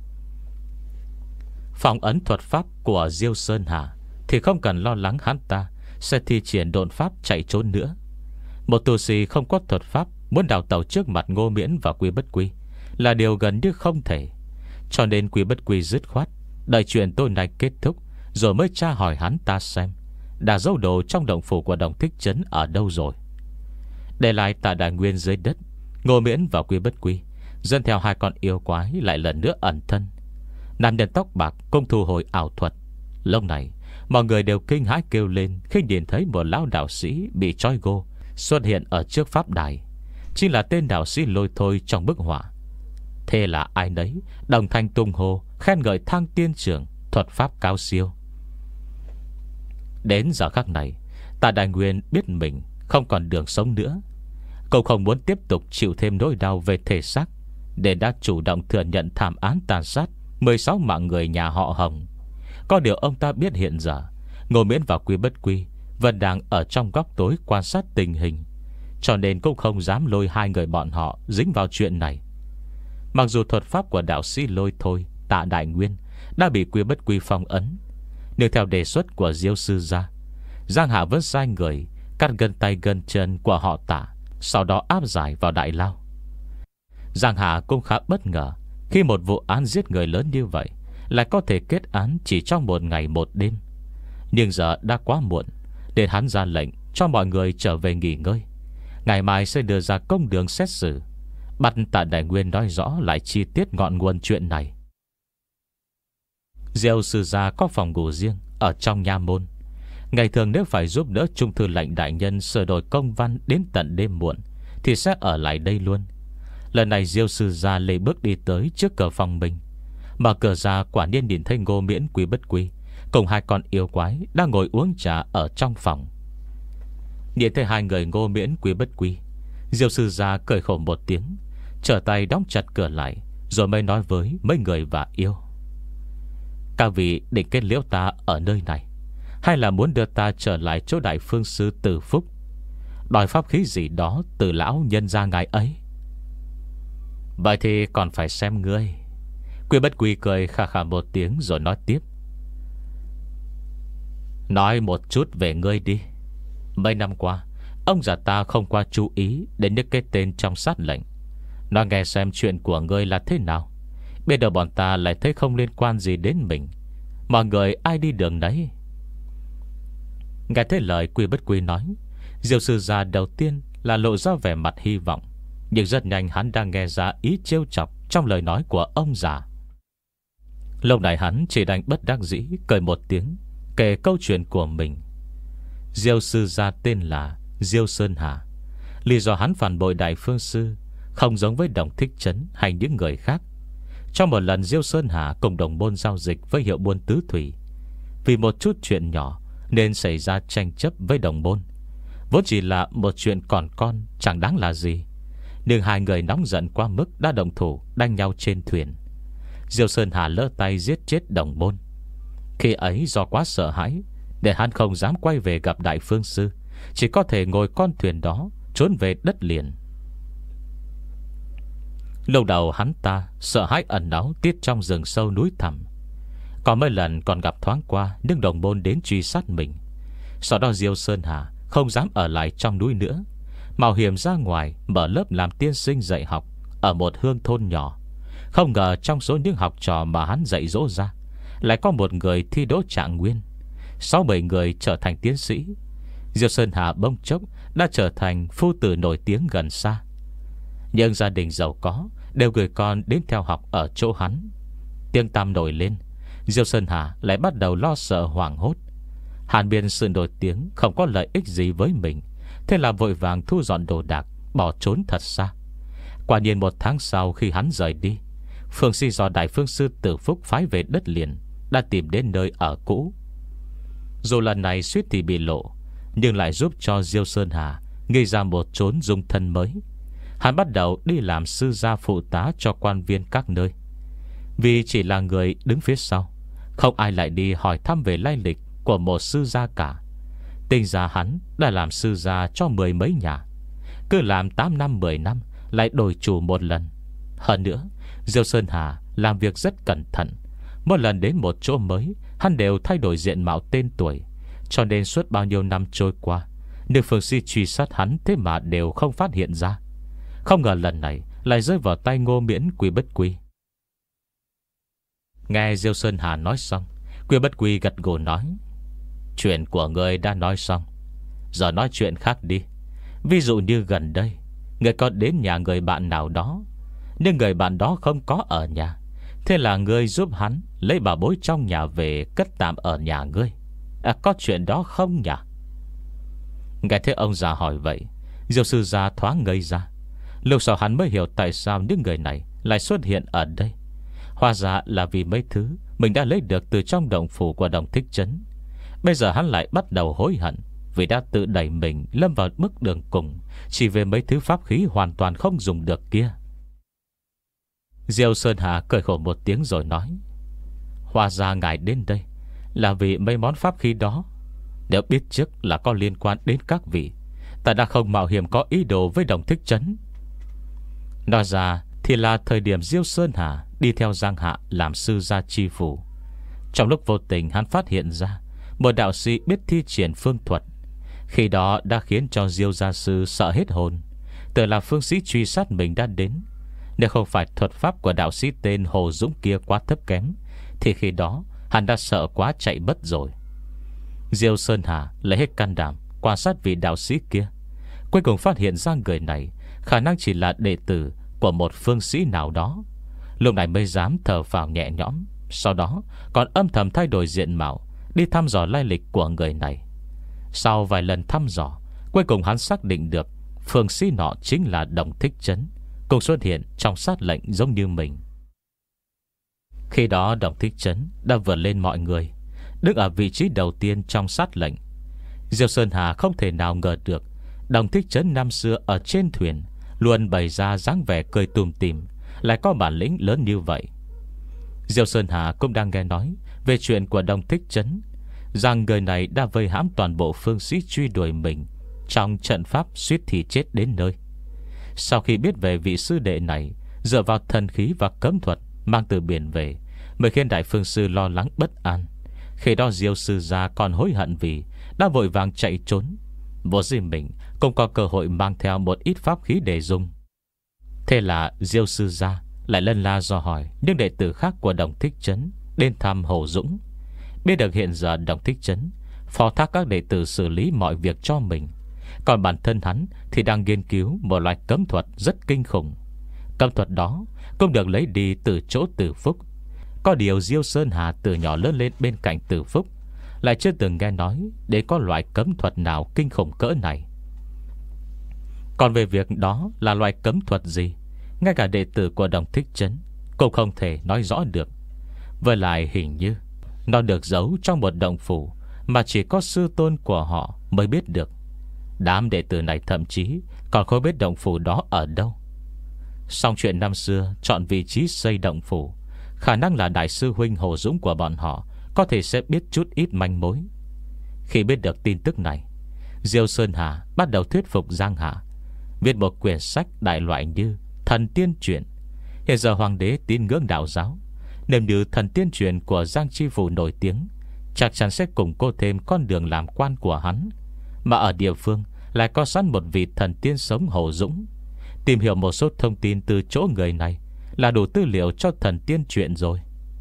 Phong ấn thuật pháp của Diêu Sơn Hà thì không cần lo lắng hắn ta sẽ thi triển độn pháp chạy trốn nữa. Một tu sĩ không có thuật pháp muốn đào tẩu trước mặt Ngô Miễn và Quý Bất Quy là điều gần như không thể. Cho nên Quý Bất Quy dứt khoát đợi chuyện tối nay kết thúc rồi mới tra hỏi hắn ta xem đã giấu đồ trong động phủ của Đồng Thích Trấn ở đâu rồi. Để lại Tạ Đại Nguyên dưới đất, Ngô Miễn và Quý Bất Quy dẫn theo hai con yêu quái lại lần nữa ẩn thân. Nam nhân tóc bạc cũng thu hồi ảo thuật. Lúc này mọi người đều kinh hãi kêu lên khi nhìn thấy một lão đạo sĩ bị trói gô xuất hiện ở trước pháp đài. Chính là tên đạo sĩ Lôi Thôi trong bức họa. Thế là ai nấy đồng thanh tung hô khen ngợi Thang Tiên Trưởng thuật pháp cao siêu. Đến giờ khắc này, Tạ Đại Nguyên biết mình không còn đường sống nữa. Cậu không muốn tiếp tục chịu thêm nỗi đau về thể xác, để đã chủ động thừa nhận thảm án tàn sát mười sáu mạng người nhà họ Hồng. Có điều ông ta biết hiện giờ Ngô Miễn và Quý Bất Quy vẫn đang ở trong góc tối quan sát tình hình, cho nên cũng không dám lôi hai người bọn họ dính vào chuyện này. Mặc dù thuật pháp của đạo sĩ Lôi Thôi, Tạ Đại Nguyên đã bị Quý Bất Quy phong ấn, nhưng theo đề xuất của Diêu sư gia, Giang Hạ vẫn sai người cắt gân tay gân chân của họ Tạ, sau đó áp giải vào đại lao. Giang Hạ cũng khá bất ngờ khi một vụ án giết người lớn như vậy lại có thể kết án chỉ trong một ngày một đêm. Nhưng giờ đã quá muộn, nên hắn ra lệnh cho mọi người trở về nghỉ ngơi. Ngày mai sẽ đưa ra công đường xét xử, bắt Tạ Đại Nguyên nói rõ lại chi tiết ngọn nguồn chuyện này. Diêu sư gia có phòng ngủ riêng ở trong nha môn. Ngày thường nếu phải giúp đỡ Trung thư lệnh đại nhân sửa đổi công văn đến tận đêm muộn thì sẽ ở lại đây luôn. Lần này Diêu sư gia lê bước đi tới trước cửa phòng mình. Mở cửa ra, quả nhiên nhìn thấy Ngô Miễn, Quý Bất Quy cùng hai con yêu quái đang ngồi uống trà ở trong phòng. Nhìn thấy hai người Ngô Miễn, Quý Bất Quy, Diêu sư gia cười khổ một tiếng, trở tay đóng chặt cửa lại, rồi mới nói với mấy người và yêu: các vị định kết liễu ta ở nơi này, hay là muốn đưa ta trở lại chỗ Đại Phương Sư Từ Phúc, đòi pháp khí gì đó từ lão nhân gia ngài ấy? Vậy thì còn phải xem ngươi. Quý Bất Quy cười khà khà một tiếng rồi nói tiếp: nói một chút về ngươi đi. Mấy năm qua ông già ta không qua chú ý đến những cái tên trong sát lệnh. Nói nghe xem chuyện của ngươi là thế nào. Bây giờ bọn ta lại thấy không liên quan gì đến mình. Mọi người ai đi đường đấy. Nghe thấy lời Quý Bất Quy nói, Diêu sư gia đầu tiên là lộ ra vẻ mặt hy vọng, nhưng rất nhanh hắn đang nghe ra ý trêu chọc trong lời nói của ông già. Lúc này hắn chỉ đành bất đắc dĩ cười một tiếng, kể câu chuyện của mình. Diêu sư gia tên là Diêu Sơn Hà. Lý do hắn phản bội Đại Phương Sư không giống với Đồng Thích Trấn hay những người khác. Trong một lần Diêu Sơn Hà cùng đồng môn giao dịch với hiệu buôn tứ thủy, vì một chút chuyện nhỏ nên xảy ra tranh chấp với đồng môn. Vốn chỉ là một chuyện còn con, chẳng đáng là gì, nhưng hai người nóng giận quá mức đã động thủ đánh nhau trên thuyền. Diêu Sơn Hà lỡ tay giết chết đồng môn. Khi ấy do quá sợ hãi, để hắn không dám quay về gặp Đại Phương Sư, chỉ có thể ngồi con thuyền đó trốn về đất liền. Lâu đầu hắn ta sợ hãi ẩn náu tiết trong rừng sâu núi thẳm. Có mấy lần còn gặp thoáng qua những đồng môn đến truy sát mình. Sau đó Diêu Sơn Hà không dám ở lại trong núi nữa, mạo hiểm ra ngoài mở lớp làm tiên sinh dạy học ở một hương thôn nhỏ. Không ngờ trong số những học trò mà hắn dạy dỗ ra, lại có một người thi đỗ trạng nguyên, sáu bảy người trở thành tiến sĩ. Diêu Sơn Hà bỗng chốc đã trở thành phu tử nổi tiếng gần xa. Nhưng gia đình giàu có đều gửi con đến theo học ở chỗ hắn. Tiếng tăm nổi lên, Diêu Sơn Hà lại bắt đầu lo sợ hoảng hốt. Hàn biên sự nổi tiếng không có lợi ích gì với mình, thế là vội vàng thu dọn đồ đạc, bỏ trốn thật xa. Quả nhiên một tháng sau khi hắn rời đi, phương sĩ do Đại Phương Sư Tử Phúc phái về đất liền đã tìm đến nơi ở cũ. Dù lần này suýt thì bị lộ, nhưng lại giúp cho Diêu Sơn Hà nghĩ ra một chốn dung thân mới. Hắn bắt đầu đi làm sư gia phụ tá cho quan viên các nơi. Vì chỉ là người đứng phía sau, không ai lại đi hỏi thăm về lai lịch của một sư gia cả. Tính ra hắn đã làm sư gia cho mười mấy nhà, cứ làm tám năm mười năm lại đổi chủ một lần. Hơn nữa, Diêu Sơn Hà làm việc rất cẩn thận. Mỗi lần đến một chỗ mới, hắn đều thay đổi diện mạo tên tuổi. Cho nên suốt bao nhiêu năm trôi qua, nếu phương sĩ truy sát hắn thế mà đều không phát hiện ra. Không ngờ lần này lại rơi vào tay Ngô Miễn Quy Bất Quy. Nghe Diêu Sơn Hà nói xong, Quy Bất Quy gật gù nói: Chuyện của người đã nói xong, giờ nói chuyện khác đi. Ví dụ như gần đây người có đến nhà người bạn nào đó, nhưng người bạn đó không có ở nhà, thế là ngươi giúp hắn lấy bảo bối trong nhà về cất tạm ở nhà ngươi. À, có chuyện đó không nhỉ? Nghe thấy ông già hỏi vậy, Diêu sư gia thoáng ngây ra. Lúc sau hắn mới hiểu tại sao những người này lại xuất hiện ở đây. Hóa ra là vì mấy thứ mình đã lấy được từ trong động phủ của Đồng Thích Trấn. Bây giờ hắn lại bắt đầu hối hận vì đã tự đẩy mình lâm vào bước đường cùng, chỉ về mấy thứ pháp khí hoàn toàn không dùng được kia. Diêu Sơn Hà cười khổ một tiếng rồi nói: Hóa ra ngài đến đây là vì mấy món pháp khí đó. Nếu biết trước là có liên quan đến các vị, ta đã không mạo hiểm có ý đồ với Đồng Thích Trấn. Nói ra thì là thời điểm Diêu Sơn Hà đi theo Giang Hạ làm sư gia chi phủ. Trong lúc vô tình hắn phát hiện ra một đạo sĩ biết thi triển phương thuật. Khi đó đã khiến cho Diêu gia sư sợ hết hồn, tưởng là phương sĩ truy sát mình đã đến. Nếu không phải thuật pháp của đạo sĩ tên Hồ Dũng kia quá thấp kém, thì khi đó hắn đã sợ quá chạy mất rồi. Diêu Sơn Hà lấy hết can đảm quan sát vị đạo sĩ kia, cuối cùng phát hiện ra người này khả năng chỉ là đệ tử của một phương sĩ nào đó. Lúc này mới dám thở phào nhẹ nhõm. Sau đó còn âm thầm thay đổi diện mạo, đi thăm dò lai lịch của người này. Sau vài lần thăm dò, cuối cùng hắn xác định được phương sĩ nọ chính là Đồng Thích Trấn, cùng xuất hiện trong sát lệnh giống như mình. Khi đó Đồng Thích Trấn đã vượt lên mọi người, đứng ở vị trí đầu tiên trong sát lệnh. Diêu Sơn Hà không thể nào ngờ được Đồng Thích Trấn năm xưa ở trên thuyền luôn bày ra dáng vẻ cười tùm tìm, lại có bản lĩnh lớn như vậy. Diêu Sơn Hà cũng đang nghe nói về chuyện của Đồng Thích Trấn, rằng người này đã vây hãm toàn bộ phương sĩ truy đuổi mình trong trận pháp suýt thì chết đến nơi. Sau khi biết về vị sư đệ này dựa vào thần khí và cấm thuật mang từ biển về, mới khiến Đại Phương Sư lo lắng bất an. Khi đó Diêu sư gia còn hối hận vì đã vội vàng chạy trốn. Vô gì mình cũng có cơ hội mang theo một ít pháp khí để dùng. Thế là Diêu sư gia lại lân la dò hỏi những đệ tử khác của Đồng Thích Trấn đến thăm Hồ Dũng. Biết được hiện giờ Đồng Thích Trấn phó thác các đệ tử xử lý mọi việc cho mình, còn bản thân hắn thì đang nghiên cứu một loại cấm thuật rất kinh khủng. Cấm thuật đó cũng được lấy đi từ chỗ Tử Phúc. Có điều Diêu Sơn Hà từ nhỏ lớn lên bên cạnh Tử Phúc, lại chưa từng nghe nói để có loại cấm thuật nào kinh khủng cỡ này. Còn về việc đó là loại cấm thuật gì, ngay cả đệ tử của Đồng Thích Trấn cũng không thể nói rõ được. Với lại hình như nó được giấu trong một động phủ mà chỉ có sư tôn của họ mới biết được. Đám đệ tử này thậm chí còn không biết động phủ đó ở đâu. Xong chuyện năm xưa chọn vị trí xây động phủ, khả năng là đại sư huynh Hồ Dũng của bọn họ có thể sẽ biết chút ít manh mối. Khi biết được tin tức này, Diêu Sơn Hà bắt đầu thuyết phục Giang Hạ viết một quyển sách đại loại như Thần Tiên Truyện. Hiện giờ hoàng đế tín ngưỡng đạo giáo, nếu như Thần Tiên Truyện của Giang Chi Phủ nổi tiếng, chắc chắn sẽ củng cố thêm con đường làm quan của hắn. Mà ở địa phương lại có sẵn một vị thần tiên sống Hồ Dũng. Tìm hiểu một số thông tin từ chỗ người này là đủ tư liệu cho Thần Tiên Truyện rồi.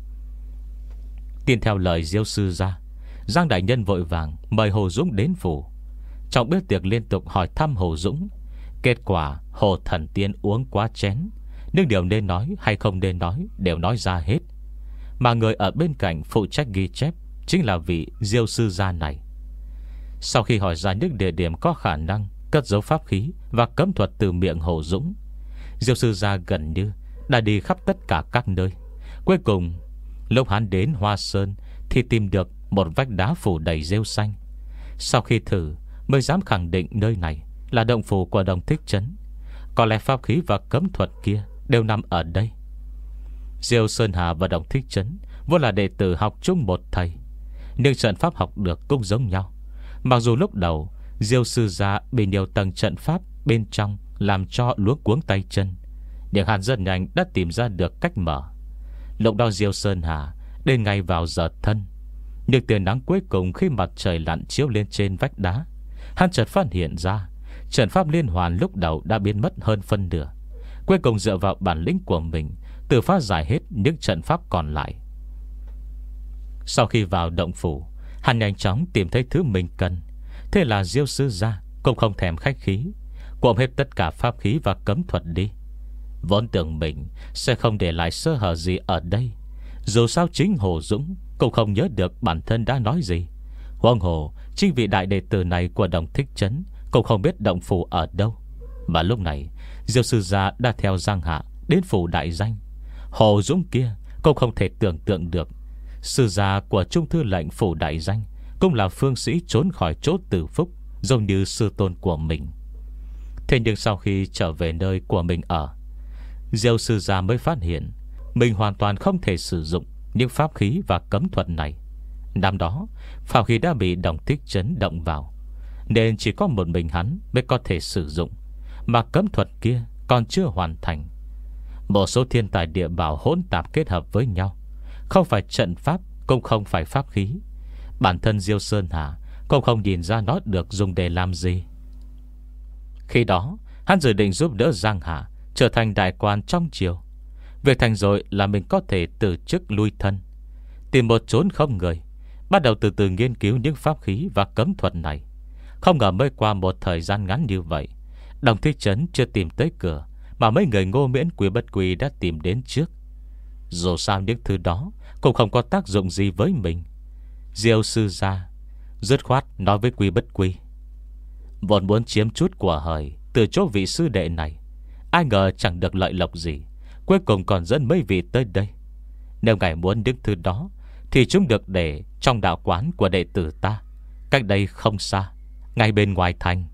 Tin theo lời Diêu sư gia, Giang đại nhân vội vàng mời Hồ Dũng đến phủ. Trong bữa tiệc liên tục hỏi thăm Hồ Dũng. Kết quả Hồ thần tiên uống quá chén, nhưng điều nên nói hay không nên nói đều nói ra hết. Mà người ở bên cạnh phụ trách ghi chép chính là vị Diêu sư gia này. Sau khi hỏi ra những địa điểm có khả năng cất giấu pháp khí và cấm thuật từ miệng Hồ Dũng, Diêu sư gia gần như đã đi khắp tất cả các nơi. Cuối cùng lúc hắn đến Hoa Sơn thì tìm được một vách đá phủ đầy rêu xanh. Sau khi thử mới dám khẳng định nơi này là động phủ của Đồng Thích Trấn. Có lẽ pháp khí và cấm thuật kia đều nằm ở đây. Diêu Sơn Hà và Đồng Thích Trấn vốn là đệ tử học chung một thầy, nhưng trận pháp học được cũng giống nhau. Mặc dù lúc đầu Diêu sư gia bị nhiều tầng trận pháp bên trong làm cho luống cuống tay chân, nhưng hắn rất nhanh đã tìm ra được cách mở. Lúc đó Diêu Sơn Hà đến ngay vào giờ thân, nhưng tia nắng cuối cùng khi mặt trời lặn chiếu lên trên vách đá, hắn chợt phát hiện ra trận pháp liên hoàn lúc đầu đã biến mất hơn phân nửa. Cuối cùng dựa vào bản lĩnh của mình tự phá giải hết những trận pháp còn lại. Sau khi vào động phủ, hắn nhanh chóng tìm thấy thứ mình cần. Thế là Diêu sư gia cũng không thèm khách khí, cuộm hết tất cả pháp khí và cấm thuật đi. Vốn tưởng mình sẽ không để lại sơ hở gì ở đây. Dù sao chính Hồ Dũng cũng không nhớ được bản thân đã nói gì. Huống hồ chính vị đại đệ tử này của Đồng Thích Trấn cũng không biết động phủ ở đâu. Mà lúc này Diêu sư gia đã theo Giang Hạ đến phủ đại danh. Hồ Dũng kia cũng không thể tưởng tượng được sư gia của trung thư lệnh phủ đại danh cũng là phương sĩ trốn khỏi chỗ tử phúc, giống như sư tôn của mình. Thế nhưng sau khi trở về nơi của mình ở, Diêu sư gia mới phát hiện mình hoàn toàn không thể sử dụng những pháp khí và cấm thuật này. Năm đó pháp khí đã bị Đồng Thích Trấn động vào, nên chỉ có một mình hắn mới có thể sử dụng, mà cấm thuật kia còn chưa hoàn thành. Một số thiên tài địa bảo hỗn tạp kết hợp với nhau, không phải trận pháp cũng không phải pháp khí. Bản thân Diêu Sơn Hà cũng không nhìn ra nó được dùng để làm gì. Khi đó hắn dự định giúp đỡ Giang Hà trở thành đại quan trong triều. Việc thành rồi là mình có thể từ chức lui thân, tìm một chốn không người, bắt đầu từ từ nghiên cứu những pháp khí và cấm thuật này. Không ngờ mới qua một thời gian ngắn như vậy, Đồng Thích Trấn chưa tìm tới cửa, mà mấy người Ngô Miễn Quý Bất Quy đã tìm đến trước. Dù sao những thứ đó cũng không có tác dụng gì với mình. Diêu sư gia dứt khoát nói với Quý Bất Quy, vốn muốn chiếm chút của hời từ chỗ vị sư đệ này, ai ngờ chẳng được lợi lộc gì, cuối cùng còn dẫn mấy vị tới đây. Nếu ngài muốn những thứ đó thì chúng được để trong đạo quán của đệ tử ta, cách đây không xa, ngay bên ngoài thành.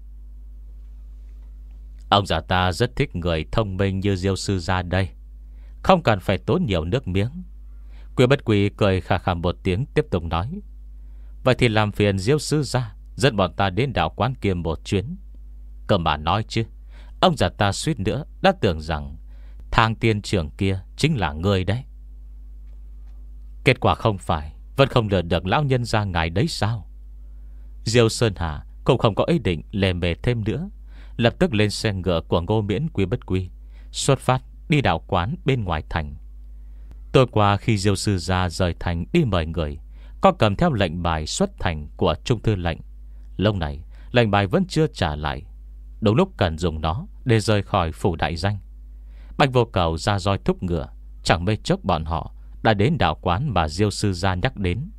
Ông già ta rất thích người thông minh như Diêu sư gia đây, không cần phải tốn nhiều nước miếng. Quý Bất Quy cười khà khà một tiếng, tiếp tục nói, vậy thì làm phiền Diêu sư gia dẫn bọn ta đến đạo quán kia một chuyến. Cơ mà nói chứ, ông già ta suýt nữa đã tưởng rằng Thang tiên trưởng kia chính là người đấy. Kết quả không phải vẫn không lừa được lão nhân gia ngài đấy sao? Diêu Sơn Hà cũng không có ý định lề mề thêm nữa, lập tức lên xe ngựa của Ngô Miễn Quý Bất Quy, xuất phát đi đạo quán bên ngoài thành. Tối qua khi Diêu sư gia rời thành đi mời người, có cầm theo lệnh bài xuất thành của trung thư lệnh. Lúc này lệnh bài vẫn chưa trả lại, đúng lúc cần dùng nó để rời khỏi phủ đại danh. Bạch Vô Cầu ra roi thúc ngựa, chẳng mấy chốc bọn họ đã đến đạo quán mà Diêu sư gia nhắc đến.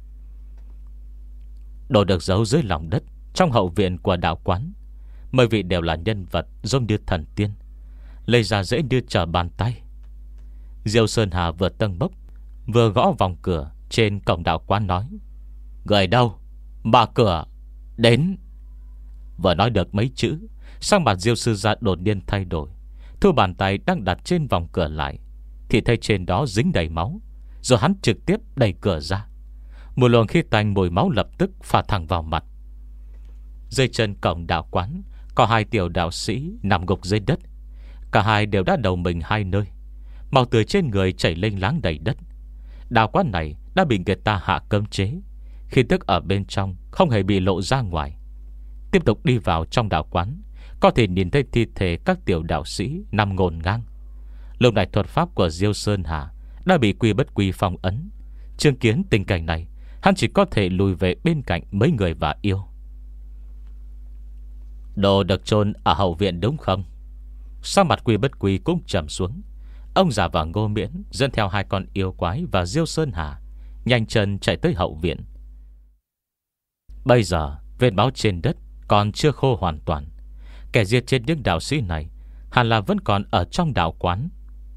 Đồ được giấu dưới lòng đất trong hậu viện của đạo quán, mấy vị đều là nhân vật giống như thần tiên, lấy ra dễ như trở bàn tay. Diêu Sơn Hà vừa tâng bốc vừa gõ vòng cửa trên cổng đạo quán nói, người đâu? Mở cửa đến. Vừa nói được mấy chữ, sắc mặt Diêu sư gia đột nhiên thay đổi, thu bàn tay đang đặt trên vòng cửa lại, thì thấy trên đó dính đầy máu. Rồi hắn trực tiếp đẩy cửa ra, một luồng khí tanh mùi máu lập tức phả thẳng vào mặt. Dưới chân cổng đạo quán có hai tiểu đạo sĩ nằm gục dưới đất. Cả hai đều đã đầu mình hai nơi, máu tươi trên người chảy lênh láng đầy đất. Đạo quán này đã bị người ta hạ cấm chế, khi tức ở bên trong không hề bị lộ ra ngoài. Tiếp tục đi vào trong đạo quán, có thể nhìn thấy thi thể các tiểu đạo sĩ nằm ngổn ngang. Lúc này thuật pháp của Diêu Sơn Hà đã bị Quy Bất Quy phong ấn. Chứng kiến tình cảnh này, hắn chỉ có thể lùi về bên cạnh mấy người và yêu. Đồ được chôn ở hậu viện đúng không? Sau mặt Quy Bất Quy cũng trầm xuống. Ông già và Ngô Miễn dẫn theo hai con yêu quái và Diêu Sơn Hà nhanh chân chạy tới hậu viện. Bây giờ vết máu trên đất còn chưa khô hoàn toàn. Kẻ giết chết những đạo sĩ này hẳn là vẫn còn ở trong đạo quán.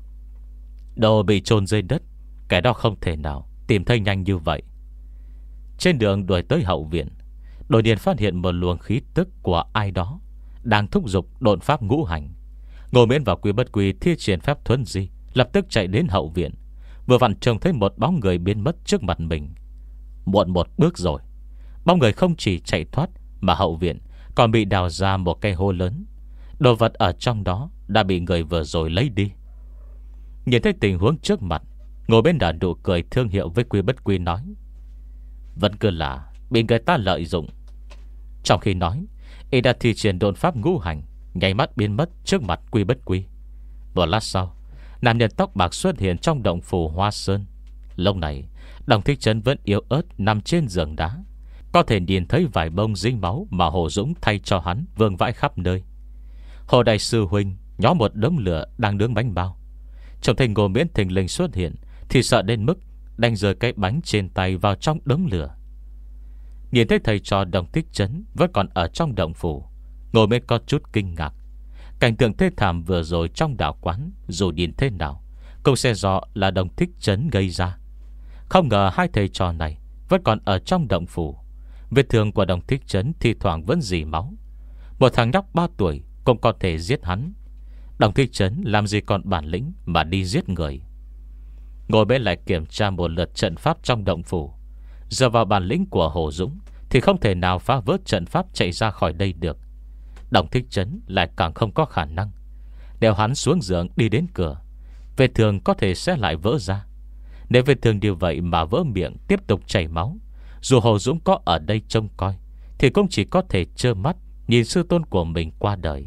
Đồ bị chôn dưới đất, kẻ đó không thể nào tìm thấy nhanh như vậy. Trên đường đuổi tới hậu viện, đột nhiên phát hiện một luồng khí tức của ai đó đang thúc giục độn pháp ngũ hành. Ngô Miễn và Quy Bất Quy thi triển phép thuấn di, lập tức chạy đến hậu viện. Vừa vặn trông thấy một bóng người biến mất trước mặt mình. Muộn một bước rồi. Bóng người không chỉ chạy thoát, mà hậu viện còn bị đào ra một cây hố lớn. Đồ vật ở trong đó đã bị người vừa rồi lấy đi. Nhìn thấy tình huống trước mặt, Ngô Miễn đã nụ cười thương hiệu với Quy Bất Quy nói: vẫn cứ là bị người ta lợi dụng. Trong khi nói, y đã thi triển độn pháp ngũ hành, nháy mắt biến mất trước mặt Quy Bất Quy. Một lát sau, nam nhân tóc bạc xuất hiện trong động phủ Hoa Sơn. Lúc này, Đồng Thích Trấn vẫn yếu ớt nằm trên giường đá, có thể nhìn thấy vài bông dính máu mà Hồ Dũng thay cho hắn vương vãi khắp nơi. Hồ đại sư huynh nhóm một đống lửa đang nướng bánh bao. Trông thấy Ngô Miễn thình lình xuất hiện thì sợ đến mức đánh rơi cái bánh trên tay vào trong đống lửa. Nhìn thấy thầy trò Đồng Thích Trấn vẫn còn ở trong động phủ, Ngô Miễn có chút kinh ngạc. Cảnh tượng thê thảm vừa rồi trong đạo quán, dù nhìn thế nào cũng sẽ do là Đồng Thích Trấn gây ra. Không ngờ hai thầy trò này vẫn còn ở trong động phủ. Vết thương của Đồng Thích Trấn thi thoảng vẫn dì máu. Một thằng nhóc ba tuổi cũng có thể giết hắn. Đồng Thích Trấn làm gì còn bản lĩnh mà đi giết người. Ngồi bên lại kiểm tra một lượt trận pháp trong động phủ. Giờ vào bản lĩnh của Hồ Dũng thì không thể nào phá vỡ trận pháp chạy ra khỏi đây được. Đồng Thích Trấn lại càng không có khả năng. Nếu hắn xuống giường đi đến cửa, vết thương có thể sẽ lại vỡ ra. Nếu vết thương như vậy mà vỡ miệng tiếp tục chảy máu, dù Hồ Dũng có ở đây trông coi thì cũng chỉ có thể trơ mắt nhìn sư tôn của mình qua đời.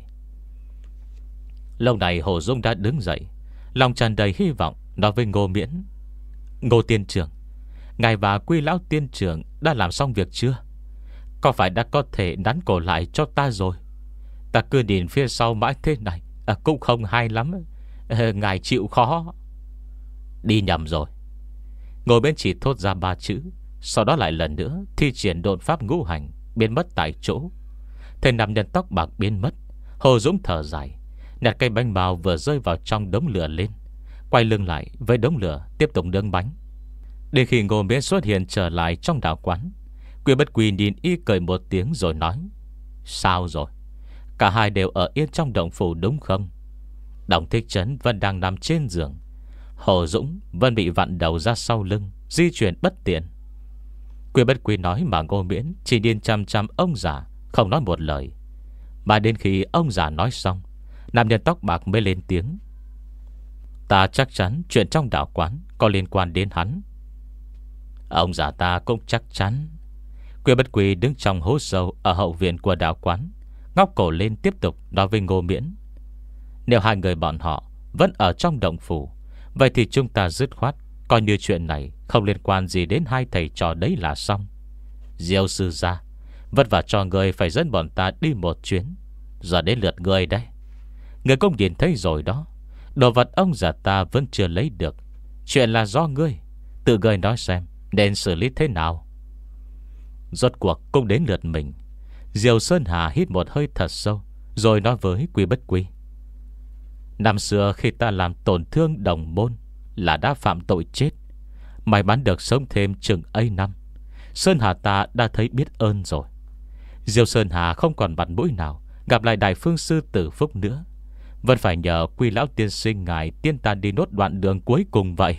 Lâu này Hồ Dũng đã đứng dậy, lòng tràn đầy hy vọng, nói với Ngô Miễn: Ngô tiên trưởng, ngài và Quy lão tiên trưởng đã làm xong việc chưa? Có phải đã có thể nắn cổ lại cho ta rồi? Ta cứ nhìn phía sau mãi thế này à, cũng không hay lắm. à, Ngài chịu khó. Đi nhầm rồi. Ngồi bên chỉ thốt ra ba chữ, sau đó lại lần nữa thi triển độn pháp ngũ hành, biến mất tại chỗ. Thầy nam nhân tóc bạc biến mất. Hồ Dũng thở dài, nhặt cây bánh bao vừa rơi vào trong đống lửa lên, quay lưng lại với đống lửa tiếp tục nướng bánh. Đến khi Ngô Miễn xuất hiện trở lại trong đạo quán, Quy Bất Quy nhìn y cười một tiếng rồi nói: Sao rồi? Cả hai đều ở yên trong động phủ đúng không? Đồng Thích Trấn vẫn đang nằm trên giường, Hồ Dũng vẫn bị vặn đầu ra sau lưng, di chuyển bất tiện. Quy Bất Quy nói mà Ngô Miễn chỉ điên chăm chăm ông già, không nói một lời. Mà đến khi ông già nói xong, nam nhân tóc bạc mới lên tiếng: Ta chắc chắn chuyện trong đạo quán có liên quan đến hắn. Ông già ta cũng chắc chắn. Quy Bất Quy đứng trong hố sâu ở hậu viện của đạo quán, ngóc cổ lên tiếp tục nói với Ngô Miễn: Nếu hai người bọn họ vẫn ở trong động phủ, vậy thì chúng ta dứt khoát coi như chuyện này không liên quan gì đến hai thầy trò đấy là xong. Diêu sư gia, vất vả cho người phải dẫn bọn ta đi một chuyến. Giờ đến lượt người đây. Người cũng nhìn thấy rồi đó, đồ vật ông già ta vẫn chưa lấy được. Chuyện là do ngươi, tự ngươi nói xem nên xử lý thế nào. Rốt cuộc cũng đến lượt mình. Diêu Sơn Hà hít một hơi thật sâu, rồi nói với Quy Bất Quy: Năm xưa khi ta làm tổn thương đồng môn là đã phạm tội chết. May mắn được sống thêm chừng ấy năm, Sơn Hà ta đã thấy biết ơn rồi. Diêu Sơn Hà không còn mặt mũi nào gặp lại Đại Phương Sư Tử Phúc nữa. Vẫn phải nhờ Quy lão tiên sinh ngài tiên ta đi nốt đoạn đường cuối cùng vậy.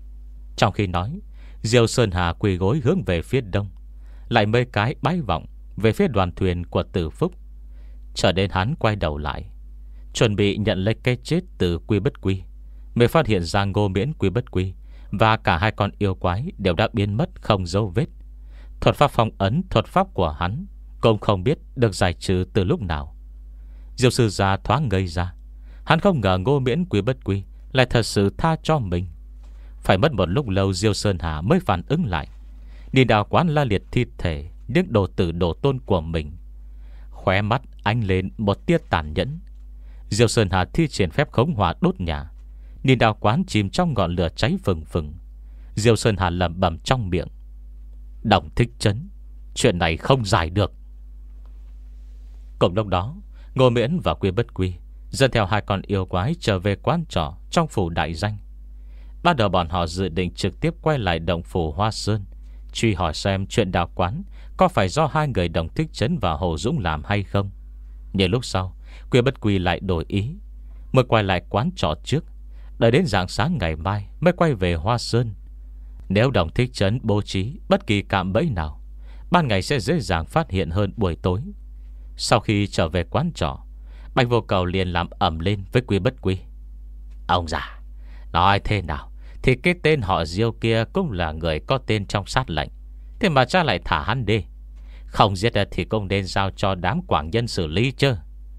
Trong khi nói, Diêu Sơn Hà quỳ gối hướng về phía đông, lại mấy cái bái vọng về phía đoàn thuyền của Từ Phúc. Chờ đến hắn quay đầu lại chuẩn bị nhận lấy cái chết từ Quy Bất Quy, mới phát hiện ra Ngô Miễn, Quy Bất Quy và cả hai con yêu quái đều đã biến mất không dấu vết. Thuật pháp phong ấn, thuật pháp của hắn cũng không biết được giải trừ từ lúc nào. Diêu sư gia thoáng ngây ra. Hắn không ngờ Ngô Miễn, Quy Bất Quy lại thật sự tha cho mình. Phải mất một lúc lâu Diêu Sơn Hà mới phản ứng lại. Nhìn Đạo Quán la liệt thi thể những đồ tử đồ tôn của mình, khóe mắt ánh lên một tia tàn nhẫn. Diêu Sơn Hà thi triển phép khống hỏa đốt nhà. Nhìn Đạo Quán chìm trong ngọn lửa cháy phừng phừng, Diêu Sơn Hà lẩm bẩm trong miệng: Đồng Thích Trấn, chuyện này không giải được. Cùng lúc đó, Ngô Miễn và Quy Bất Quy dẫn theo hai con yêu quái trở về quán trọ trong phủ đại danh. Ban đầu bọn họ dự định trực tiếp quay lại động phủ Hoa Sơn, truy hỏi xem chuyện Đạo Quán có phải do hai người Đồng Thích Trấn và Hồ Dũng làm hay không. Nhưng lúc sau Quy Bất Quy lại đổi ý, mới quay lại quán trọ trước, đợi đến rạng sáng ngày mai mới quay về Hoa Sơn. Nếu Đồng Thích Trấn bố trí bất kỳ cạm bẫy nào, ban ngày sẽ dễ dàng phát hiện hơn buổi tối. Sau khi trở về quán trọ, Bạch Vô Cầu liền làm ầm lên với Quy Bất Quy: Ông già, nói thế nào thì cái tên họ Diêu kia cũng là người có tên trong sát lệnh, thế mà cha lại thả hắn đi. Không giết thì cũng nên giao cho đám quảng nhân xử lý chứ.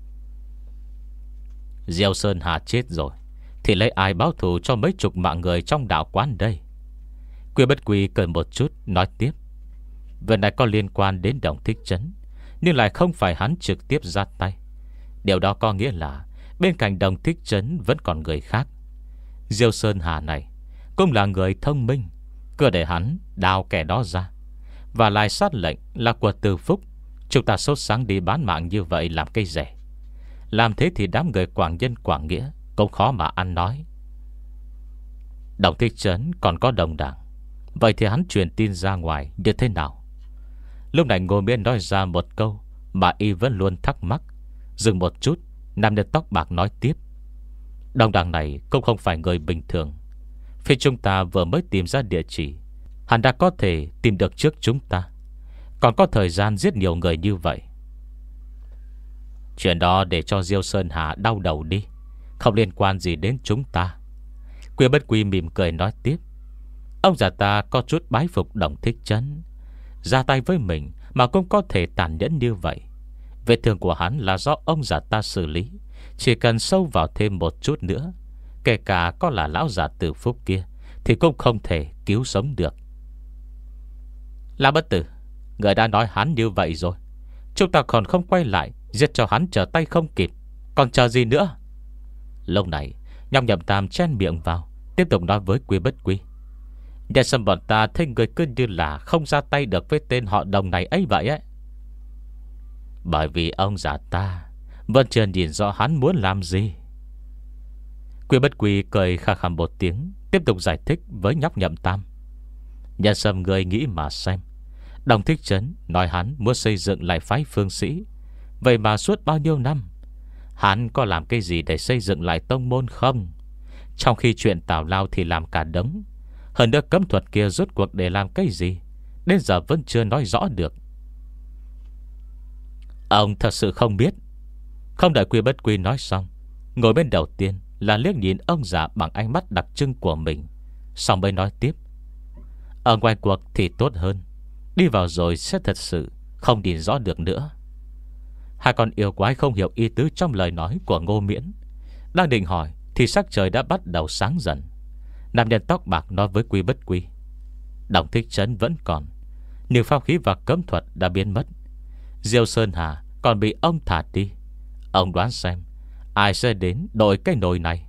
Diêu Sơn Hà chết rồi thì lấy ai báo thù cho mấy chục mạng người trong đạo quán đây? Quy Bất Quy cười một chút nói tiếp: Việc này có liên quan đến Đồng Thích Trấn, nhưng lại không phải hắn trực tiếp ra tay. Điều đó có nghĩa là bên cạnh Đồng Thích Trấn vẫn còn người khác. Diêu Sơn Hà này cũng là người thông minh, cứ để hắn đào kẻ đó ra. Và lại sát lệnh là của Từ Phúc, chúng ta sốt sáng đi bán mạng như vậy làm cây rẻ. Làm thế thì đám người quảng nhân quảng nghĩa cũng khó mà ăn nói. Đồng Thích Trấn còn có đồng đảng, vậy thì hắn truyền tin ra ngoài như thế nào? Lúc này Ngô Miễn nói ra một câu mà y vẫn luôn thắc mắc. Dừng một chút, nam nhân tóc bạc nói tiếp: Đồng đảng này cũng không phải người bình thường. Phía chúng ta vừa mới tìm ra địa chỉ, hắn đã có thể tìm được trước chúng ta, còn có thời gian giết nhiều người như vậy. Chuyện đó để cho Diêu Sơn Hà đau đầu đi, không liên quan gì đến chúng ta. Quy Bất Quy mỉm cười nói tiếp: Ông già ta có chút bái phục Đồng Thích Trấn, ra tay với mình mà cũng có thể tàn nhẫn như vậy. Vết thương của hắn là do ông già ta xử lý, chỉ cần sâu vào thêm một chút nữa, kể cả có là lão già Từ Phúc kia thì cũng không thể cứu sống được. La Bất Tử, người đã nói hắn như vậy rồi, chúng ta còn không quay lại giết cho hắn trở tay không kịp, còn chờ gì nữa? Lúc này Nhong Nhậm Tam chen miệng vào, tiếp tục nói với Quy Bất Quy: Nhà sâm bọn ta thấy người cứ như là không ra tay được với tên họ Đồng này ấy vậy ấy. Bởi vì ông già ta vẫn chưa nhìn rõ hắn muốn làm gì. Quy Bất Quy cười khà khà một tiếng, tiếp tục giải thích với Nhóc Nhậm Tam: Nhà sâm người nghĩ mà xem, Đồng Thích Trấn nói hắn muốn xây dựng lại phái Phương Sĩ, vậy mà suốt bao nhiêu năm hắn có làm cái gì để xây dựng lại tông môn không? Trong khi chuyện Tào Lao thì làm cả đống. Hơn nữa cấm thuật kia rốt cuộc để làm cái gì, đến giờ vẫn chưa nói rõ được. Ông thật sự không biết. Không đợi Quy Bất Quy nói xong, ngồi bên đầu tiên là liếc nhìn ông già bằng ánh mắt đặc trưng của mình, xong mới nói tiếp: Ở ngoài cuộc thì tốt hơn, đi vào rồi sẽ thật sự không nhìn rõ được nữa. Hai con yêu quái không hiểu ý tứ trong lời nói của Ngô Miễn, đang định hỏi thì sắc trời đã bắt đầu sáng dần. Nam nhân tóc bạc nói với Quy Bất Quy: Đồng Thích Trấn vẫn còn, nhưng pháp khí và cấm thuật đã biến mất. Diêu Sơn Hà còn bị ông thả đi. Ông đoán xem ai sẽ đến đổi cái nồi này?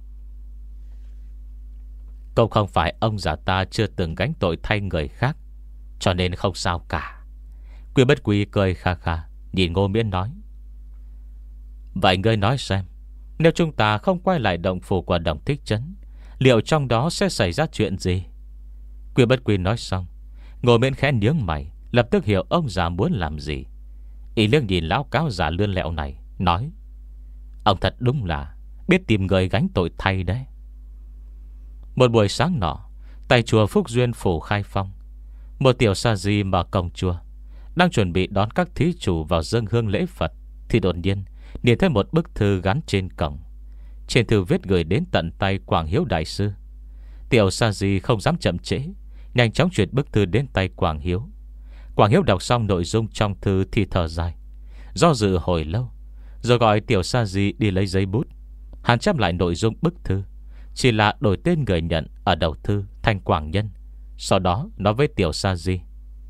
Cũng không phải ông già ta chưa từng gánh tội thay người khác, cho nên không sao cả. Quy Bất Quy cười kha kha nhìn Ngô Miễn nói: Vậy ngươi nói xem, nếu chúng ta không quay lại động phủ của Đồng Thích Trấn, liệu trong đó sẽ xảy ra chuyện gì? Quy Bất Quy nói xong, Ngô Miễn khẽ nhướng mày, lập tức hiểu ông già muốn làm gì. Y liếc nhìn lão cáo già lươn lẹo này, nói: Ông thật đúng là biết tìm người gánh tội thay đấy. Một buổi sáng nọ, tại chùa Phúc Duyên phủ Khai Phong, một tiểu sa di mở cổng chùa, đang chuẩn bị đón các thí chủ vào dâng hương lễ Phật, thì đột nhiên nhìn thấy một bức thư gắn trên cổng. Trên thư viết gửi đến tận tay Quảng Hiếu đại sư. Tiểu Sa Di không dám chậm trễ, nhanh chóng chuyển bức thư đến tay Quảng Hiếu. Quảng Hiếu đọc xong nội dung trong thư thì thở dài, do dự hồi lâu, rồi gọi Tiểu Sa Di đi lấy giấy bút. Hắn chép lại nội dung bức thư, chỉ là đổi tên người nhận ở đầu thư thành Quảng Nhân. Sau đó nói với Tiểu Sa Di: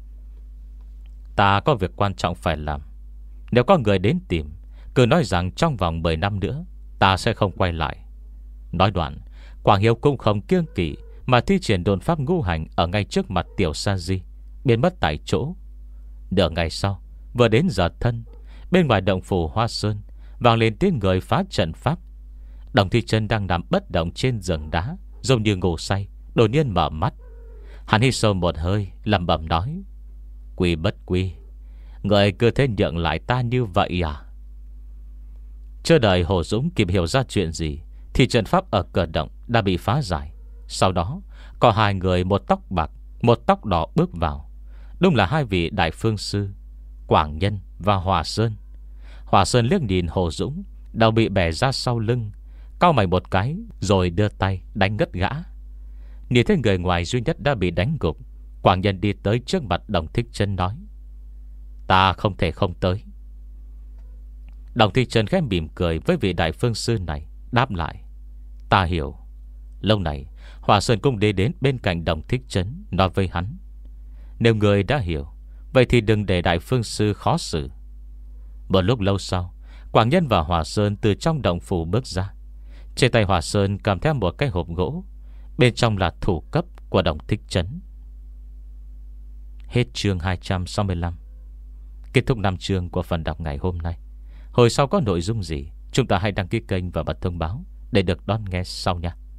Ta có việc quan trọng phải làm. Nếu có người đến tìm, cứ nói rằng trong vòng mười năm nữa ta sẽ không quay lại. Nói đoạn, Quảng Hiếu cũng không kiêng kỵ mà thi triển độn pháp ngũ hành ở ngay trước mặt Tiểu Sa Di, biến mất tại chỗ. Nửa ngày sau, vừa đến giờ thân, bên ngoài động phủ Hoa Sơn vang lên tiếng người phá trận pháp. Đồng Thi Chân đang nằm bất động trên giường đá, giống như ngủ say, đột nhiên mở mắt. Hắn hít sâu một hơi, lẩm bẩm nói: Quy bất quy, người cứ thế nhượng lại ta như vậy à? Chưa đợi Hồ Dũng kịp hiểu ra chuyện gì, thì trận pháp ở cửa động đã bị phá giải. Sau đó có hai người, một tóc bạc, một tóc đỏ bước vào. Đúng là hai vị đại phương sư, Quảng Nhân và Hòa Sơn. Hòa Sơn liếc nhìn Hồ Dũng, đầu bị bẻ ra sau lưng, cau mày một cái, rồi đưa tay đánh ngất gã. Nhìn thấy người ngoài duy nhất đã bị đánh gục, Quảng Nhân đi tới trước mặt Đồng Thích Chân nói: Ta không thể không tới. Đồng Thích Chân khẽ mỉm cười với vị đại phương sư này, đáp lại: Ta hiểu. Lâu này Hòa Sơn cũng đi đến bên cạnh Đồng Thích Chân, nói với hắn: Nếu người đã hiểu, vậy thì đừng để đại phương sư khó xử. Một lúc lâu sau, Quảng Nhân và Hòa Sơn từ trong động phủ bước ra. Trên tay Hòa Sơn cầm theo một cái hộp gỗ, bên trong là thủ cấp của Đồng Thích Chân. Hết chương hai trăm sáu mươi lăm. Kết thúc năm chương của phần đọc ngày hôm nay. Hồi sau có nội dung gì, chúng ta hãy đăng ký kênh và bật thông báo để được đón nghe sau nha.